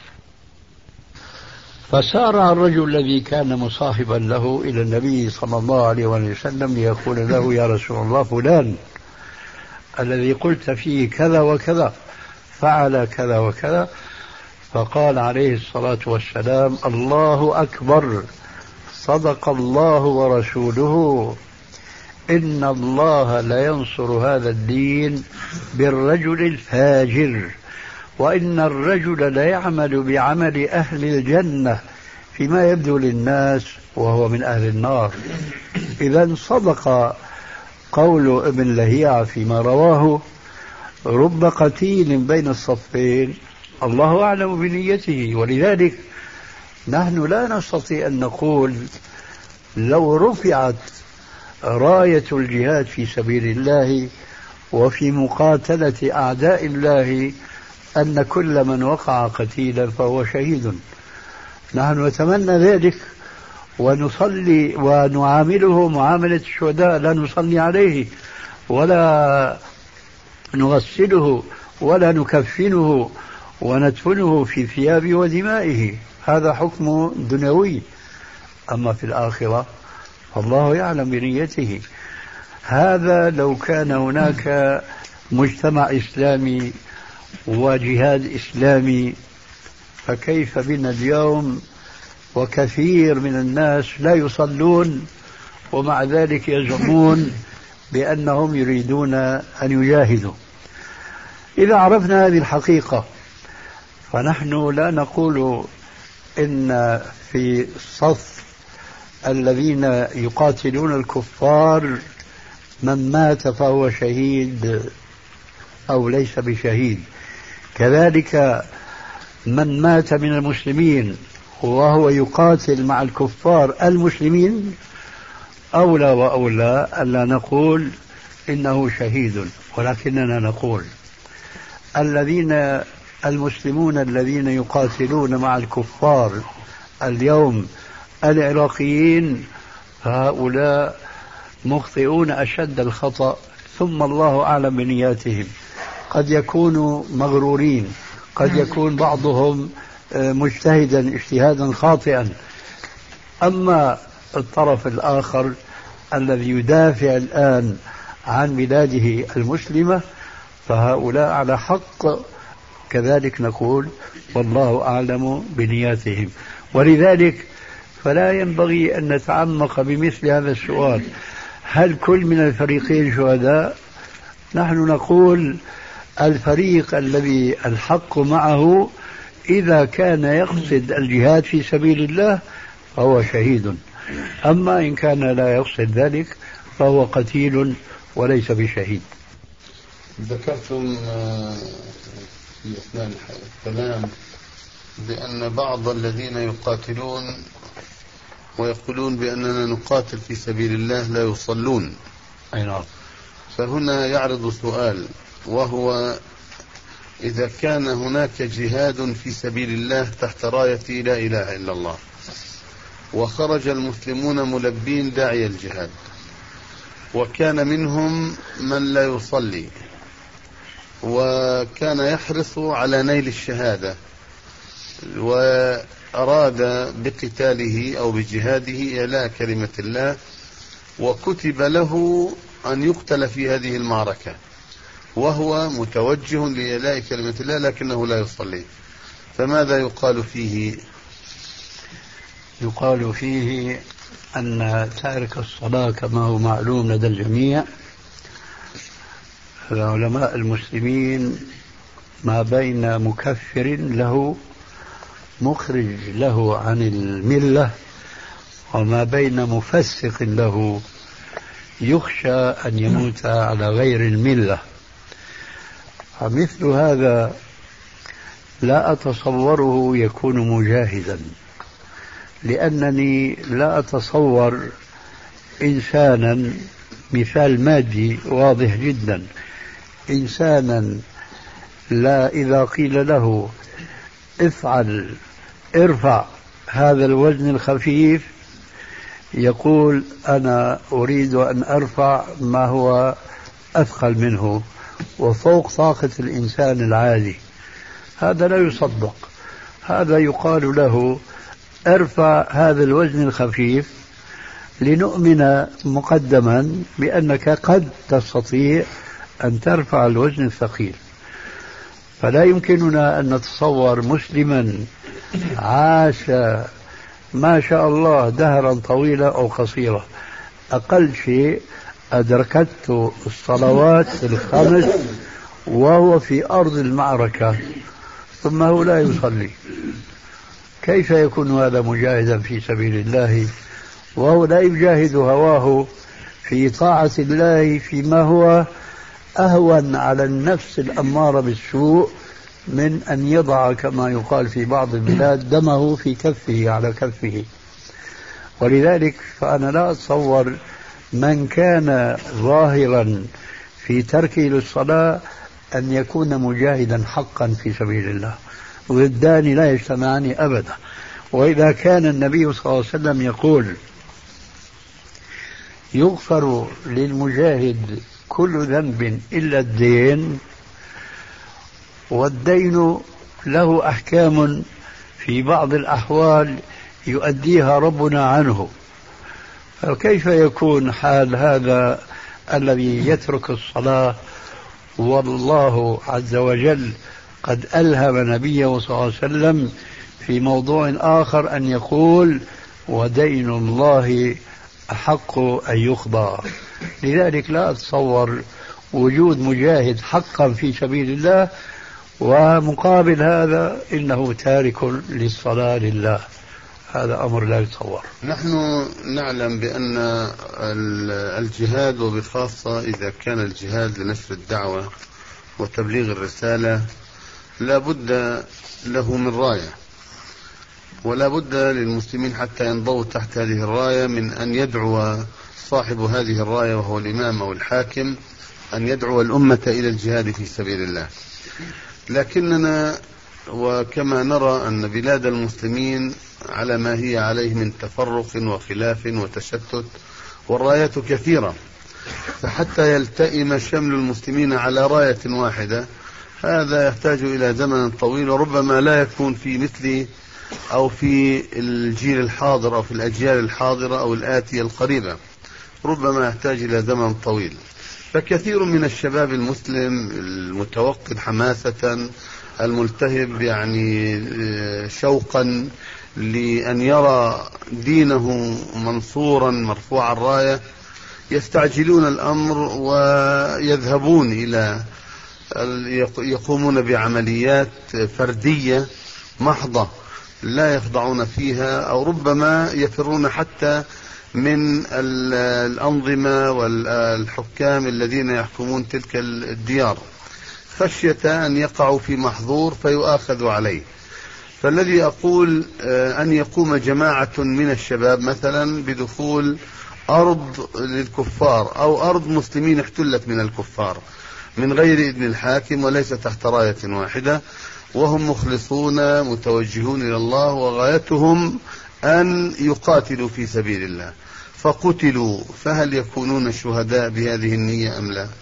فسارع الرجل الذي كان مصاحبا له إلى النبي صلى الله عليه وسلم ليقول له: يا رسول الله، فلان الذي قلت فيه كذا وكذا فعل كذا وكذا. فقال عليه الصلاة والسلام: الله أكبر، صدق الله ورسوله، إن الله لا ينصر هذا الدين بالرجل الفاجر، وإن الرجل لا يعمل بعمل أهل الجنة فيما يبدو للناس وهو من أهل النار. إذا صدق قول ابن لهيعة فيما رواه: رب قتيل بين الصفين الله أعلم بنيته. ولذلك نحن لا نستطيع أن نقول لو رفعت راية الجهاد في سبيل الله وفي مقاتلة أعداء الله أن كل من وقع قتيلا فهو شهيد. نحن نتمنى ذلك ونصلي ونعامله معاملة الشهداء، لا نصلي عليه ولا نغسله ولا نكفنه وندفنه في ثيابه ودمائه، هذا حكم دنيوي. أما في الآخرة فالله يعلم بنيته. هذا لو كان هناك مجتمع إسلامي وجهاد إسلامي، فكيف بنا اليوم وكثير من الناس لا يصلون ومع ذلك يزعمون بأنهم يريدون أن يجاهدوا. إذا عرفنا هذه الحقيقة فنحن لا نقول إن في صف الذين يقاتلون الكفار من مات فهو شهيد أو ليس بشهيد، كذلك من مات من المسلمين وهو يقاتل مع الكفار المسلمين أولى وأولى ألا نقول إنه شهيد، ولكننا نقول المسلمون الذين يقاتلون مع الكفار اليوم العراقيين هؤلاء مخطئون أشد الخطأ، ثم الله أعلم بنياتهم، قد يكونوا مغرورين، قد يكون بعضهم مجتهدا اجتهادا خاطئا. أما الطرف الآخر الذي يدافع الآن عن بلاده المسلمة فهؤلاء على حق، كذلك نقول والله أعلم بنياتهم. ولذلك فلا ينبغي أن نتعمق بمثل هذا السؤال، هل كل من الفريقين شهداء؟ نحن نقول الفريق الذي الحق معه إذا كان يقصد الجهاد في سبيل الله فهو شهيد، أما إن كان لا يقصد ذلك فهو قتيل وليس بشهيد. ذكرتم في أثناء الكلام بأن بعض الذين يقاتلون ويقولون بأننا نقاتل في سبيل الله لا يصلون. أي نعم. فهنا يعرض سؤال، وهو إذا كان هناك جهاد في سبيل الله تحت راية لا إله إلا الله، وخرج المسلمون ملبين داعي الجهاد، وكان منهم من لا يصلي وكان يحرص على نيل الشهادة وأراد بقتاله أو بجهاده إعلاء كلمة الله، وكتب له أن يقتل في هذه المعركة وهو متوجه لإعلاء كلمة الله لكنه لا يصلي، فماذا يقال فيه؟ يقال فيه أن تارك الصلاة كما هو معلوم لدى الجميع العلماء المسلمين ما بين مكفر له مخرج له عن الملة وما بين مفسق له يخشى أن يموت على غير الملة. فمثل هذا لا أتصوره يكون مجاهدا، لأنني لا أتصور إنسانا، مثال مادي واضح جدا، إنسانا لا إذا قيل له افعل ارفع هذا الوزن الخفيف يقول أنا أريد أن أرفع ما هو أثقل منه وفوق طاقة الإنسان العادي، هذا لا يصدق. هذا يقال له ارفع هذا الوزن الخفيف لنؤمن مقدما بأنك قد تستطيع أن ترفع الوزن الثقيل. فلا يمكننا أن نتصور مسلما عاش ما شاء الله دهرا طويلا أو قصيرا، أقل شيء أدركته الصلوات الخمس وهو في أرض المعركة ثم هو لا يصلي، كيف يكون هذا مجاهدا في سبيل الله وهو لا يجاهد هواه في طاعة الله فيما هو أهون على النفس الأمارة بالسوء من أن يضع كما يقال في بعض البلاد دمه في كفه على كفه. ولذلك فأنا لا أتصور من كان ظاهرا في تركه للصلاة أن يكون مجاهدا حقا في سبيل الله، ضدان لا يجتمعان أبدا. وإذا كان النبي صلى الله عليه وسلم يقول يغفر للمجاهد كل ذنب إلا الدين، والدين له أحكام في بعض الأحوال يؤديها ربنا عنه، فكيف يكون حال هذا الذي يترك الصلاة والله عز وجل قد ألهم نبيه صلى الله عليه وسلم في موضوع آخر أن يقول ودين الله أحق أن يقضى. لذلك لا أتصور وجود مجاهد حقا في سبيل الله ومقابل هذا إنه تارك للصلاة لله، هذا أمر لا يتصور. نحن نعلم بأن الجهاد وبخاصة إذا كان الجهاد لنشر الدعوة وتبليغ الرسالة لا بد له من راية، ولا بد للمسلمين حتى ينضووا تحت هذه الراية من أن يدعو صاحب هذه الراية وهو الإمام أو الحاكم أن يدعو الأمة إلى الجهاد في سبيل الله. لكننا وكما نرى أن بلاد المسلمين على ما هي عليه من تفرق وخلاف وتشتت والرايات كثيرة، فحتى يلتئم شمل المسلمين على راية واحدة هذا يحتاج إلى زمن طويل، وربما لا يكون في مثل أو في الجيل الحاضر أو في الأجيال الحاضرة أو الآتية القريبة، ربما يحتاج إلى زمن طويل. فكثير من الشباب المسلم المتوقد حماسة الملتهب يعني شوقا لأن يرى دينه منصورا مرفوع الراية يستعجلون الأمر ويذهبون إلى يقومون بعمليات فردية محضة لا يخضعون فيها، أو ربما يفرون حتى من الأنظمة والحكام الذين يحكمون تلك الديار خشية أن يقعوا في محظور فيؤاخذوا عليه. فالذي أقول أن يقوم جماعة من الشباب مثلا بدخول أرض للكفار أو أرض مسلمين احتلت من الكفار من غير إذن الحاكم وليس تحت راية واحدة، وهم مخلصون متوجهون إلى الله وغايتهم أن يقاتلوا في سبيل الله فقتلوا، فهل يكونون شهداء بهذه النية أم لا؟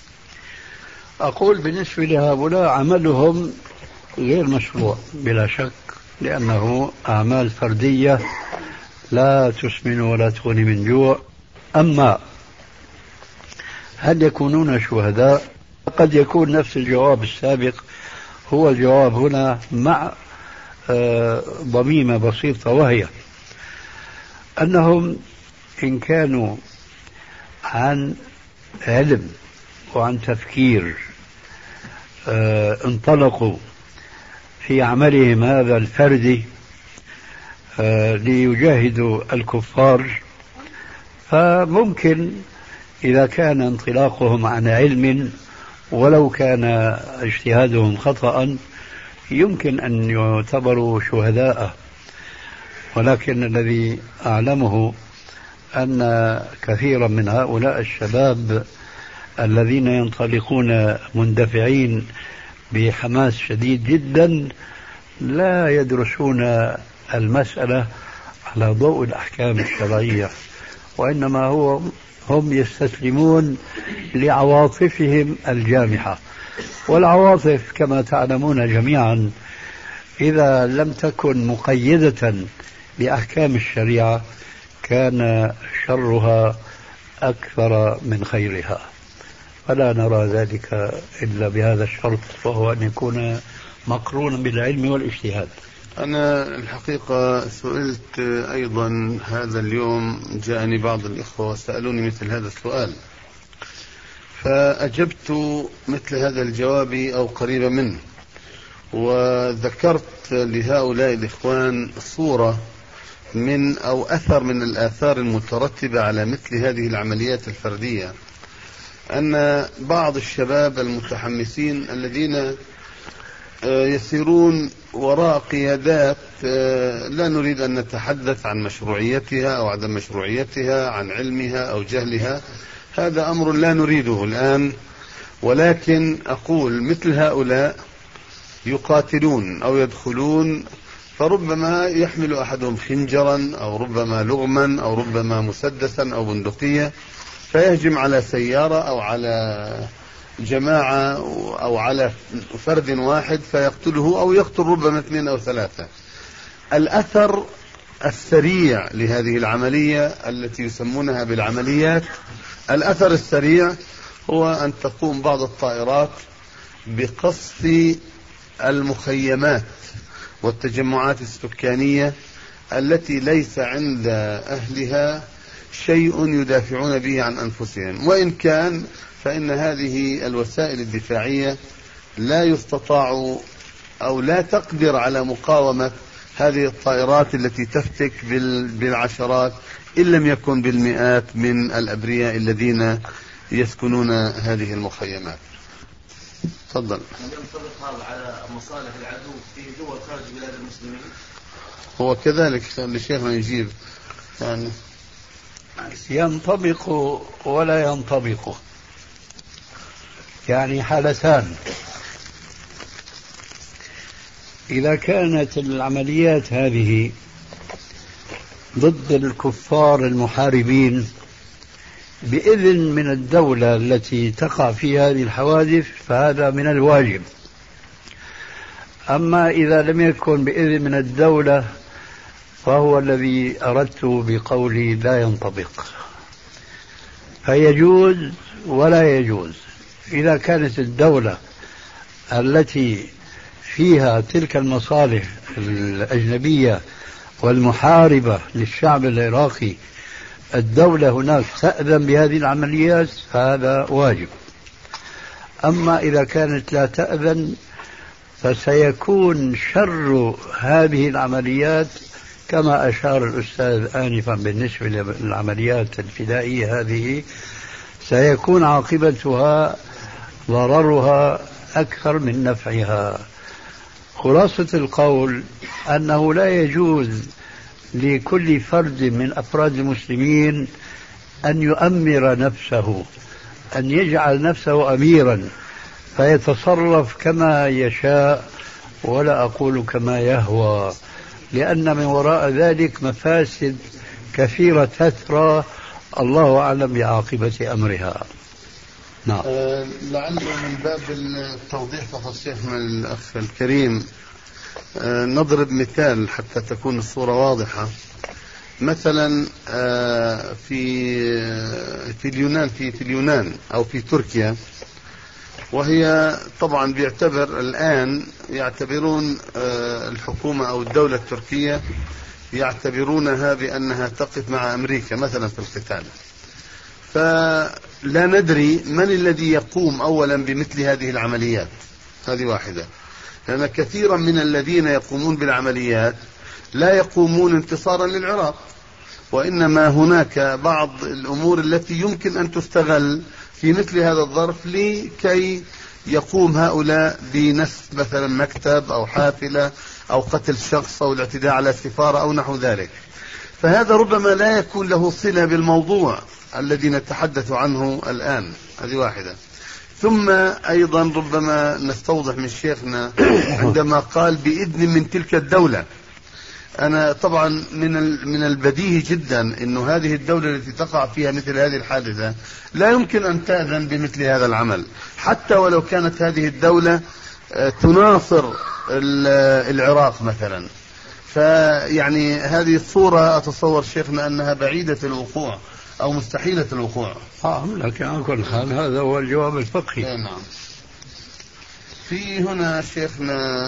أقول بالنسبة لهؤلاء عملهم غير مشروع بلا شك، لأنه أعمال فردية لا تسمن ولا تغني من جوع. أما هل يكونون شهداء؟ قد يكون نفس الجواب السابق هو الجواب هنا مع ضميمة بسيطة، وهي أنهم إن كانوا عن علم وعن تفكير انطلقوا في عملهم هذا الفردي ليجاهدوا الكفار، فممكن إذا كان انطلاقهم عن علم ولو كان اجتهادهم خطأ يمكن أن يعتبروا شهداء. ولكن الذي أعلمه أن كثيرا من هؤلاء الشباب الذين ينطلقون مندفعين بحماس شديد جدا لا يدرسون المسألة على ضوء الأحكام الشرعية، وإنما هم يستسلمون لعواطفهم الجامحة. والعواطف كما تعلمون جميعا إذا لم تكن مقيدة بأحكام الشريعة كان شرها أكثر من خيرها، فلا نرى ذلك إلا بهذا الشرط، وهو أن يكون مقرونا بالعلم والاجتهاد. أنا الحقيقة سئلت أيضا هذا اليوم، جاءني بعض الإخوة وسألوني مثل هذا السؤال فأجبت مثل هذا الجواب أو قريبا منه، وذكرت لهؤلاء الإخوان صورة من أو أثر من الآثار المترتبة على مثل هذه العمليات الفردية، أن بعض الشباب المتحمسين الذين يسيرون وراء قيادات لا نريد أن نتحدث عن مشروعيتها أو عدم مشروعيتها، عن علمها أو جهلها، هذا أمر لا نريده الآن، ولكن أقول مثل هؤلاء يقاتلون أو يدخلون، فربما يحمل أحدهم خنجرا أو ربما لغما أو ربما مسدسا أو بندقية فيهجم على سيارة أو على جماعة أو على فرد واحد فيقتله أو يقتل ربما 2 أو 3. الأثر السريع لهذه العملية التي يسمونها بالعمليات، الأثر السريع هو أن تقوم بعض الطائرات بقصف المخيمات والتجمعات السكانية التي ليس عند أهلها شيء يدافعون به عن أنفسهم، وإن كان فإن هذه الوسائل الدفاعية لا يستطاع أو لا تقدر على مقاومة هذه الطائرات التي تفتك بالعشرات إن لم يكن بالمئات من الأبرياء الذين يسكنون هذه المخيمات. تفضل. هل ينطبق هذا على مصالح العدو في دول خارج بلاد المسلمين؟ هو كذلك لشيخنا يجيب يعني ينطبق ولا ينطبق، يعني حالتان. إذا كانت العمليات هذه ضد الكفار المحاربين بإذن من الدولة التي تقع في هذه الحوادث فهذا من الواجب. أما إذا لم يكن بإذن من الدولة فهو الذي أردت بقولي لا ينطبق، فيجوز ولا يجوز. إذا كانت الدولة التي فيها تلك المصالح الأجنبية والمحاربة للشعب العراقي الدولة هناك تأذن بهذه العمليات فهذا واجب. أما إذا كانت لا تأذن فسيكون شر هذه العمليات كما أشار الأستاذ آنفا بالنسبة للعمليات الفدائية هذه، سيكون عاقبتها ضررها أكثر من نفعها. خلاصة القول أنه لا يجوز لكل فرد من أفراد المسلمين أن يؤمر نفسه، أن يجعل نفسه أميرا فيتصرف كما يشاء ولا أقول كما يهوى، لأن من وراء ذلك مفاسد كثيرة تترى الله أعلم بعاقبة أمرها. نعم. لعله من باب التوضيح فقط شيخنا الأخ الكريم نضرب مثال حتى تكون الصورة واضحة. مثلا في اليونان أو في تركيا، وهي طبعا بيعتبر الآن يعتبرون الحكومة أو الدولة التركية يعتبرونها بأنها تقف مع أمريكا مثلا في القتال. فلا ندري من الذي يقوم أولا بمثل هذه العمليات. هذه واحدة، لأن كثيرا من الذين يقومون بالعمليات لا يقومون انتصارا للعراق، وإنما هناك بعض الأمور التي يمكن أن تستغل في مثل هذا الظرف لكي يقوم هؤلاء بنسف مثلا مكتب أو حافلة أو قتل شخص أو الاعتداء على سفارة أو نحو ذلك. فهذا ربما لا يكون له صلة بالموضوع الذي نتحدث عنه الآن. هذه واحدة. ثم أيضا ربما نستوضح من شيخنا عندما قال بإذن من تلك الدولة. أنا طبعا من البديهي جدا أنه هذه الدولة التي تقع فيها مثل هذه الحادثة لا يمكن أن تأذن بمثل هذا العمل، حتى ولو كانت هذه الدولة تناصر العراق مثلا. فيعني هذه الصورة أتصور شيخنا أنها بعيدة الوقوع أو مستحيلة الوقوع. لكن على كل حال هذا هو الجواب الفقهي. نعم. في هنا شيخنا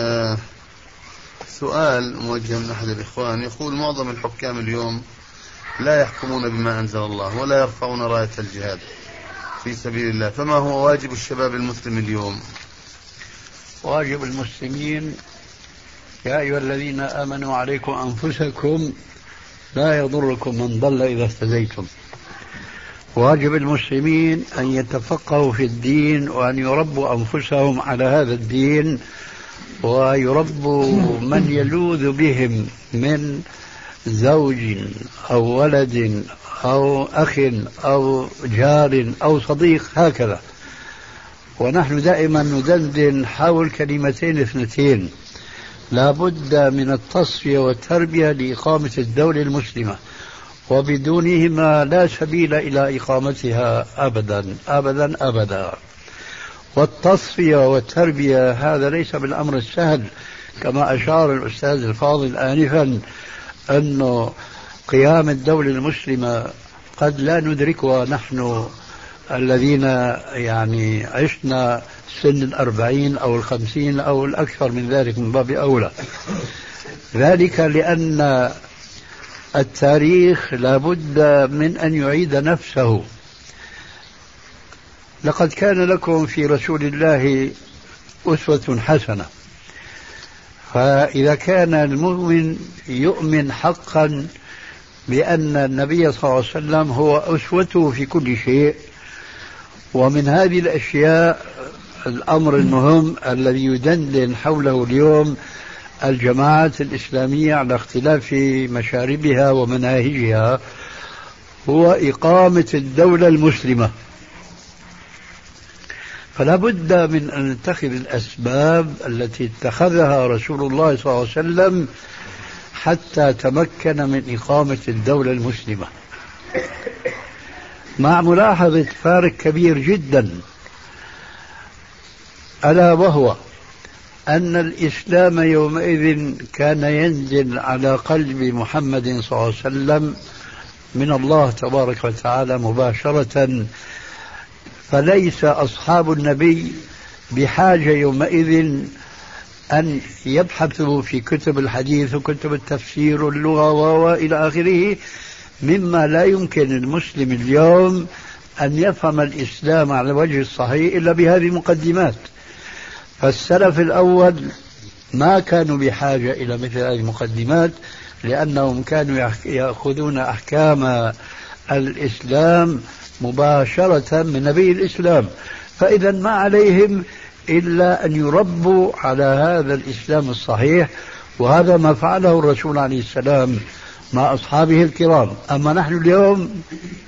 سؤال موجه من أحد الإخوان يقول: معظم الحكام اليوم لا يحكمون بما أنزل الله ولا يرفعون راية الجهاد في سبيل الله، فما هو واجب الشباب المسلم اليوم؟ واجب المسلمين: يا أيها الذين آمنوا عليكم أنفسكم لا يضركم من ضل إذا اهتديتم. واجب المسلمين أن يتفقهوا في الدين وأن يربوا أنفسهم على هذا الدين ويربوا من يلوذ بهم من زوج أو ولد أو أخ أو جار أو صديق، هكذا. ونحن دائما ندندن حول كلمتين اثنتين: لا بد من التصفية والتربية لإقامة الدولة المسلمة، وبدونهما لا سبيل إلى إقامتها أبدا أبدا أبدا. والتصفية والتربية هذا ليس بالأمر السهل، كما أشار الأستاذ الفاضل آنفا أنه قيام الدولة المسلمة قد لا ندركها نحن الذين يعني عشنا سن 40 أو 50 أو الأكثر من ذلك من باب أولى. ذلك لأن التاريخ لا بد من أن يعيد نفسه. لقد كان لكم في رسول الله أسوة حسنة. فإذا كان المؤمن يؤمن حقا بأن النبي صلى الله عليه وسلم هو أسوته في كل شيء، ومن هذه الأشياء الأمر المهم الذي يدندن حوله اليوم الجماعات الإسلامية على اختلاف مشاربها ومناهجها، هو إقامة الدولة المسلمة. فلا بد من أن نتخذ الأسباب التي اتخذها رسول الله صلى الله عليه وسلم حتى تمكن من إقامة الدولة المسلمة، مع ملاحظة فارق كبير جدا، ألا وهو أن الإسلام يومئذ كان ينزل على قلب محمد صلى الله عليه وسلم من الله تبارك وتعالى مباشرة، فليس أصحاب النبي بحاجة يومئذ أن يبحثوا في كتب الحديث وكتب التفسير واللغة وإلى آخره، مما لا يمكن المسلم اليوم أن يفهم الإسلام على الوجه الصحيح إلا بهذه المقدمات. فالسلف الأول ما كانوا بحاجة إلى مثل هذه المقدمات، لأنهم كانوا يأخذون أحكام الإسلام مباشرة من نبي الإسلام، فإذا ما عليهم إلا أن يربوا على هذا الإسلام الصحيح، وهذا ما فعله الرسول عليه السلام مع أصحابه الكرام. أما نحن اليوم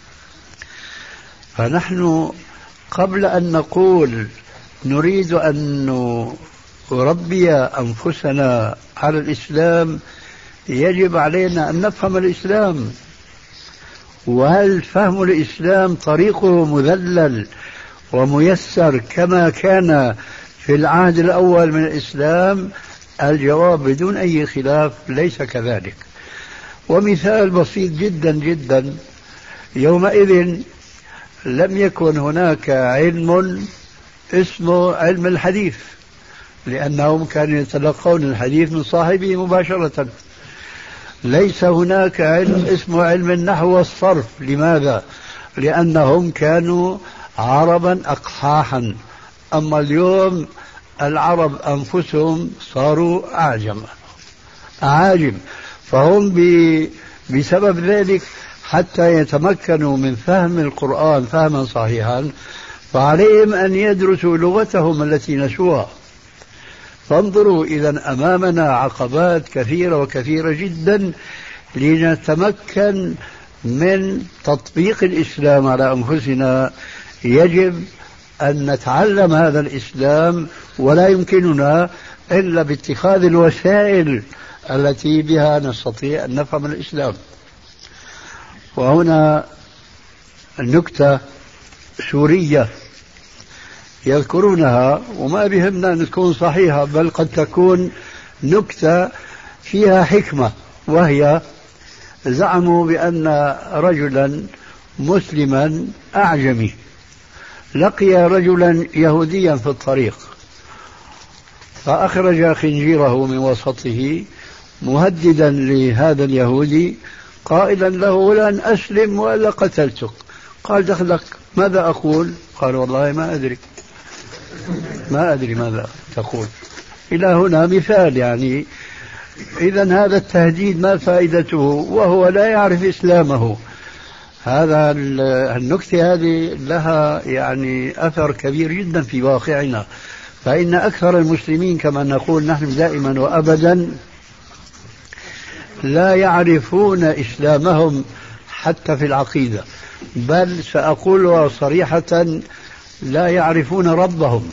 فنحن قبل أن نقول نريد أن نربي أنفسنا على الإسلام يجب علينا أن نفهم الإسلام، وهل فهم الإسلام طريقه مذلل وميسر كما كان في العهد الأول من الإسلام؟ الجواب بدون أي خلاف ليس كذلك. ومثال بسيط جدا جدا، يومئذ لم يكن هناك علم اسمه علم الحديث، لأنهم كانوا يتلقون الحديث من صاحبه مباشرة. ليس هناك علم اسمه علم النحو والصرف. لماذا؟ لأنهم كانوا عربا أقحاحا. أما اليوم العرب أنفسهم صاروا أعاجم، فهم بسبب ذلك حتى يتمكنوا من فهم القرآن فهما صحيحا فعليهم أن يدرسوا لغتهم التي نسوها. فانظروا، إذا أمامنا عقبات كثيرة وكثيرة جدا لنتمكن من تطبيق الإسلام على أنفسنا. يجب أن نتعلم هذا الإسلام، ولا يمكننا إلا باتخاذ الوسائل التي بها نستطيع أن نفهم الإسلام. وهنا نكتة سورية يذكرونها، وما بهمنا أن تكون صحيحة، بل قد تكون نكتة فيها حكمة، وهي زعموا بأن رجلا مسلما أعجمي لقي رجلا يهوديا في الطريق، فأخرج خنجره من وسطه مهددا لهذا اليهودي قائلا له: لن أسلم وإلا قتلتك. قال: دخلك، ماذا أقول؟ قال: والله ما أدري ماذا تقول. إلى هنا مثال، يعني إذن هذا التهديد ما فائدته وهو لا يعرف إسلامه؟ هذا النكتة هذه لها يعني أثر كبير جدا في واقعنا، فإن أكثر المسلمين كما نقول نحن دائما وأبدا لا يعرفون إسلامهم حتى في العقيدة، بل سأقولها صريحة لا يعرفون ربهم.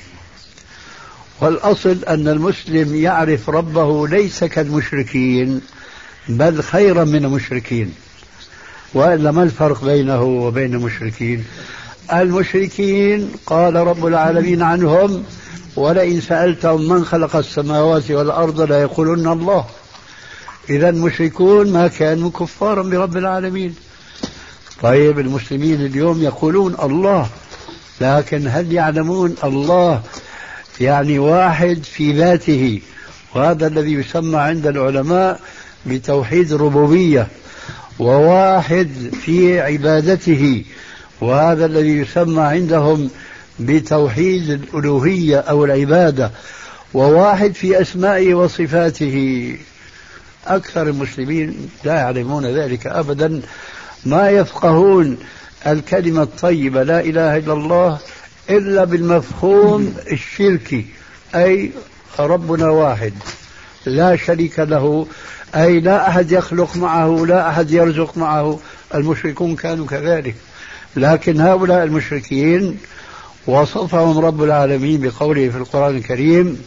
والأصل أن المسلم يعرف ربه ليس كالمشركين بل خيرا من المشركين، وإلا ما الفرق بينه وبين المشركين؟ المشركين قال رب العالمين عنهم: ولئن سألتهم من خلق السماوات والأرض لا يقولون الله. إذا المشركون ما كانوا كفارا برب العالمين. طيب المسلمين اليوم يقولون الله، لكن هل يعلمون الله يعني واحد في ذاته، وهذا الذي يسمى عند العلماء بتوحيد الربوبية، وواحد في عبادته، وهذا الذي يسمى عندهم بتوحيد الألوهية أو العبادة، وواحد في أسمائه وصفاته. أكثر المسلمين لا يعلمون ذلك أبدا، ما يفقهون الكلمة الطيبة لا إله إلا الله إلا بالمفهوم الشركي، أي ربنا واحد لا شريك له، أي لا أحد يخلق معه، لا أحد يرزق معه. المشركون كانوا كذلك، لكن هؤلاء المشركين وصفهم رب العالمين بقوله في القرآن الكريم: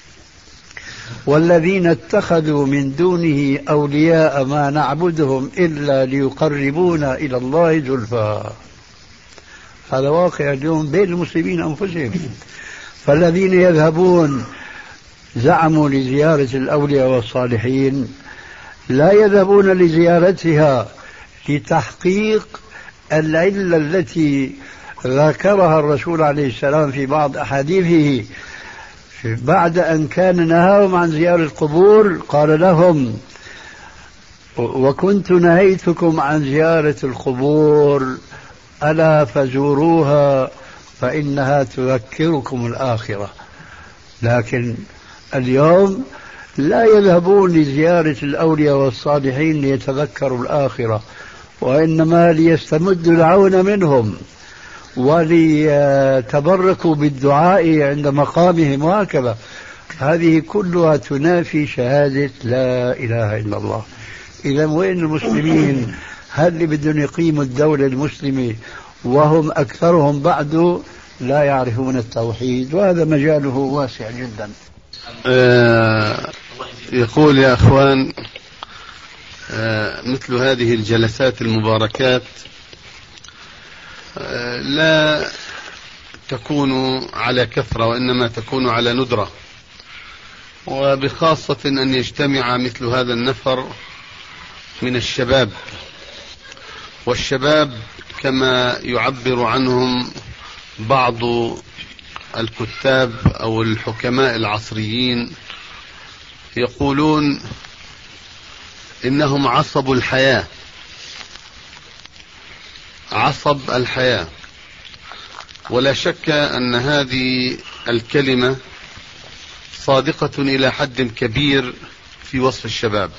والذين اتخذوا من دونه أولياء ما نعبدهم إلا ليقربونا إلى الله زلفى. هذا واقع اليوم بين المسلمين أنفسهم. فالذين يذهبون زعموا لزيارة الأولياء والصالحين لا يذهبون لزيارتها لتحقيق العلة التي ذكرها الرسول عليه السلام في بعض أحاديثه بعد أن كان نهاهم عن زيارة القبور. قال لهم: وكنت نهيتكم عن زيارة القبور ألا فزوروها فإنها تذكركم الآخرة. لكن اليوم لا يذهبون لزيارة الأولياء والصالحين ليتذكروا الآخرة، وإنما ليستمدوا العون منهم وليتبركوا بالدعاء عند مقامهم وهكذا. هذه كلها تنافي شهادة لا إله إلا الله. إذا وين المسلمين؟ هل اللي بدهم يقيموا الدولة المسلمة وهم أكثرهم بعد لا يعرفون التوحيد، وهذا مجاله واسع جدا. يقول: يا أخوان، مثل هذه الجلسات المباركات لا تكون على كثرة، وإنما تكون على ندرة، وبخاصة أن يجتمع مثل هذا النفر من الشباب. والشباب كما يعبر عنهم بعض الكتاب أو الحكماء العصريين يقولون إنهم عصب الحياة، عصب الحياة. ولا شك أن هذه الكلمة صادقة إلى حد كبير في وصف الشباب.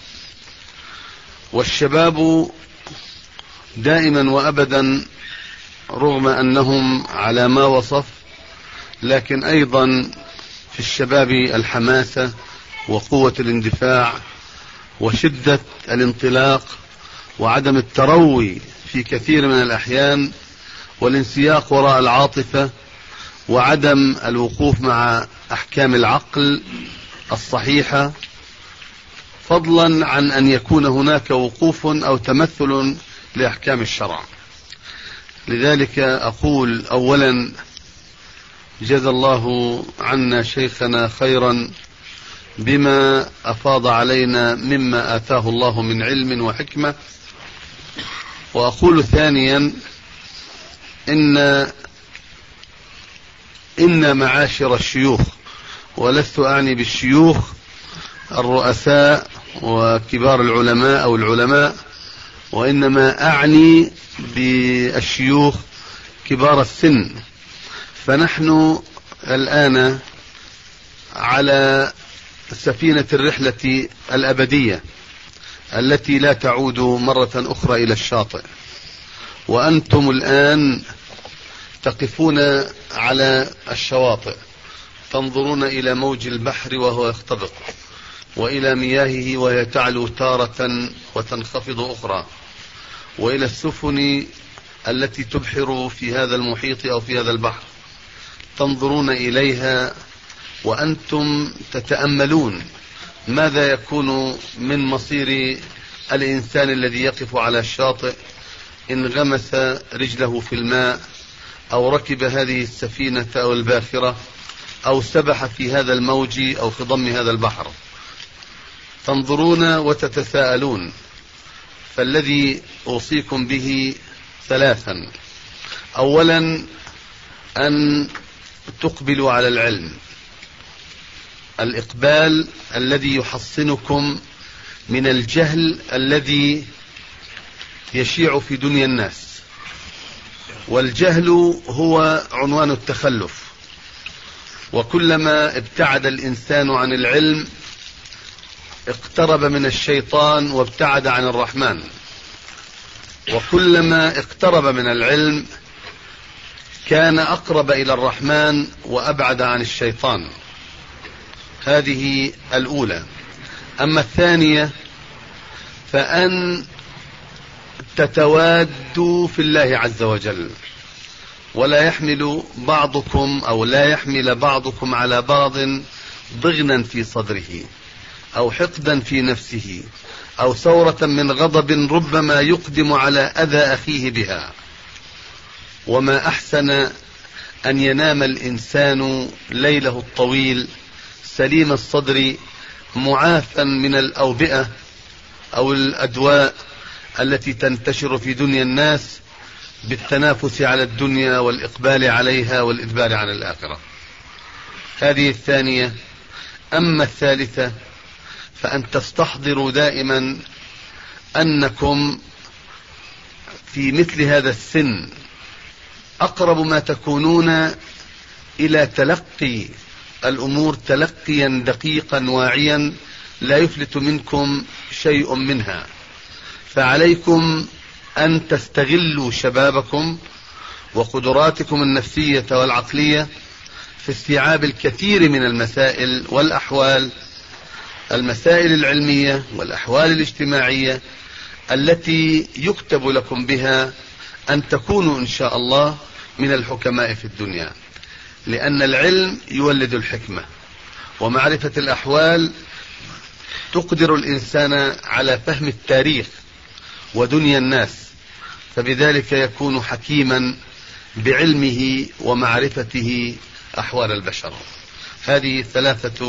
والشباب دائما وأبدا رغم أنهم على ما وصف، لكن أيضا في الشباب الحماسة وقوة الاندفاع وشدة الانطلاق وعدم التروي في كثير من الأحيان، والانسياق وراء العاطفة، وعدم الوقوف مع أحكام العقل الصحيحة، فضلا عن أن يكون هناك وقوف أو تمثل لأحكام الشرع. لذلك أقول: أولا، جزا الله عنا شيخنا خيرا بما أفاض علينا مما آتاه الله من علم وحكمة. وأقول ثانيا: إن معاشر الشيوخ، ولست أعني بالشيوخ الرؤساء وكبار العلماء أو العلماء، وإنما أعني بالشيوخ كبار السن. فنحن الآن على سفينة الرحلة الأبدية التي لا تعود مرة أخرى إلى الشاطئ، وأنتم الآن تقفون على الشواطئ تنظرون إلى موج البحر وهو يختبط، وإلى مياهه وهي تعلو تارة وتنخفض أخرى، وإلى السفن التي تبحر في هذا المحيط أو في هذا البحر، تنظرون إليها وأنتم تتأملون ماذا يكون من مصير الإنسان الذي يقف على الشاطئ إن غمس رجله في الماء أو ركب هذه السفينة أو الباخرة أو سبح في هذا الموج أو في ضم هذا البحر. تنظرون وتتساءلون. فالذي أوصيكم به ثلاثا: أولا، أن تقبلوا على العلم، الإقبال الذي يحصنكم من الجهل الذي يشيع في دنيا الناس، والجهل هو عنوان التخلف، وكلما ابتعد الإنسان عن العلم اقترب من الشيطان وابتعد عن الرحمن، وكلما اقترب من العلم كان أقرب إلى الرحمن وأبعد عن الشيطان. هذه الأولى. أما الثانية فأن تتوادوا في الله عز وجل، ولا يحمل بعضكم أو لا يحمل بعضكم على بعض ضغنا في صدره أو حقدا في نفسه أو ثورة من غضب ربما يقدم على أذى أخيه بها. وما أحسن أن ينام الإنسان ليله الطويل سليم الصدر معافى من الأوبئة أو الأدواء التي تنتشر في دنيا الناس بالتنافس على الدنيا والإقبال عليها والإدبار عن الآخرة. هذه الثانية. أما الثالثة فأن تستحضروا دائما أنكم في مثل هذا السن أقرب ما تكونون إلى تلقي الأمور تلقيا دقيقا واعيا لا يفلت منكم شيء منها، فعليكم أن تستغلوا شبابكم وقدراتكم النفسية والعقلية في استيعاب الكثير من المسائل والأحوال، المسائل العلمية والأحوال الاجتماعية التي يكتب لكم بها أن تكونوا إن شاء الله من الحكماء في الدنيا، لأن العلم يولد الحكمة، ومعرفة الأحوال تقدر الإنسان على فهم التاريخ ودنيا الناس، فبذلك يكون حكيما بعلمه ومعرفته أحوال البشر. هذه ثلاث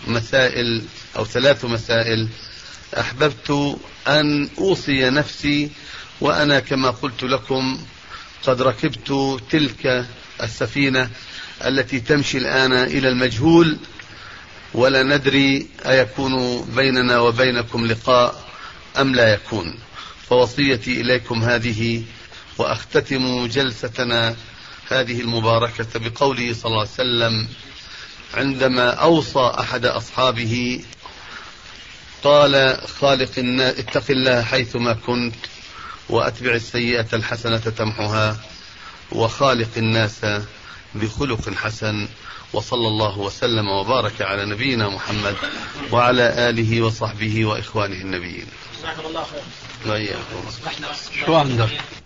مسائل أحببت أن أوصي نفسي، وأنا كما قلت لكم قد ركبت تلك السفينة التي تمشي الآن إلى المجهول، ولا ندري أيكون بيننا وبينكم لقاء أم لا يكون. فوصيتي إليكم هذه، وأختتم جلستنا هذه المباركة بقوله صلى الله عليه وسلم عندما أوصى أحد أصحابه قال: اتق الله حيثما كنت، وأتبع السيئة الحسنة تمحها، وخالق الناس بخلق حسن. وصلى الله وسلم وبارك على نبينا محمد وعلى آله وصحبه وإخوانه النبيين. شو عندك؟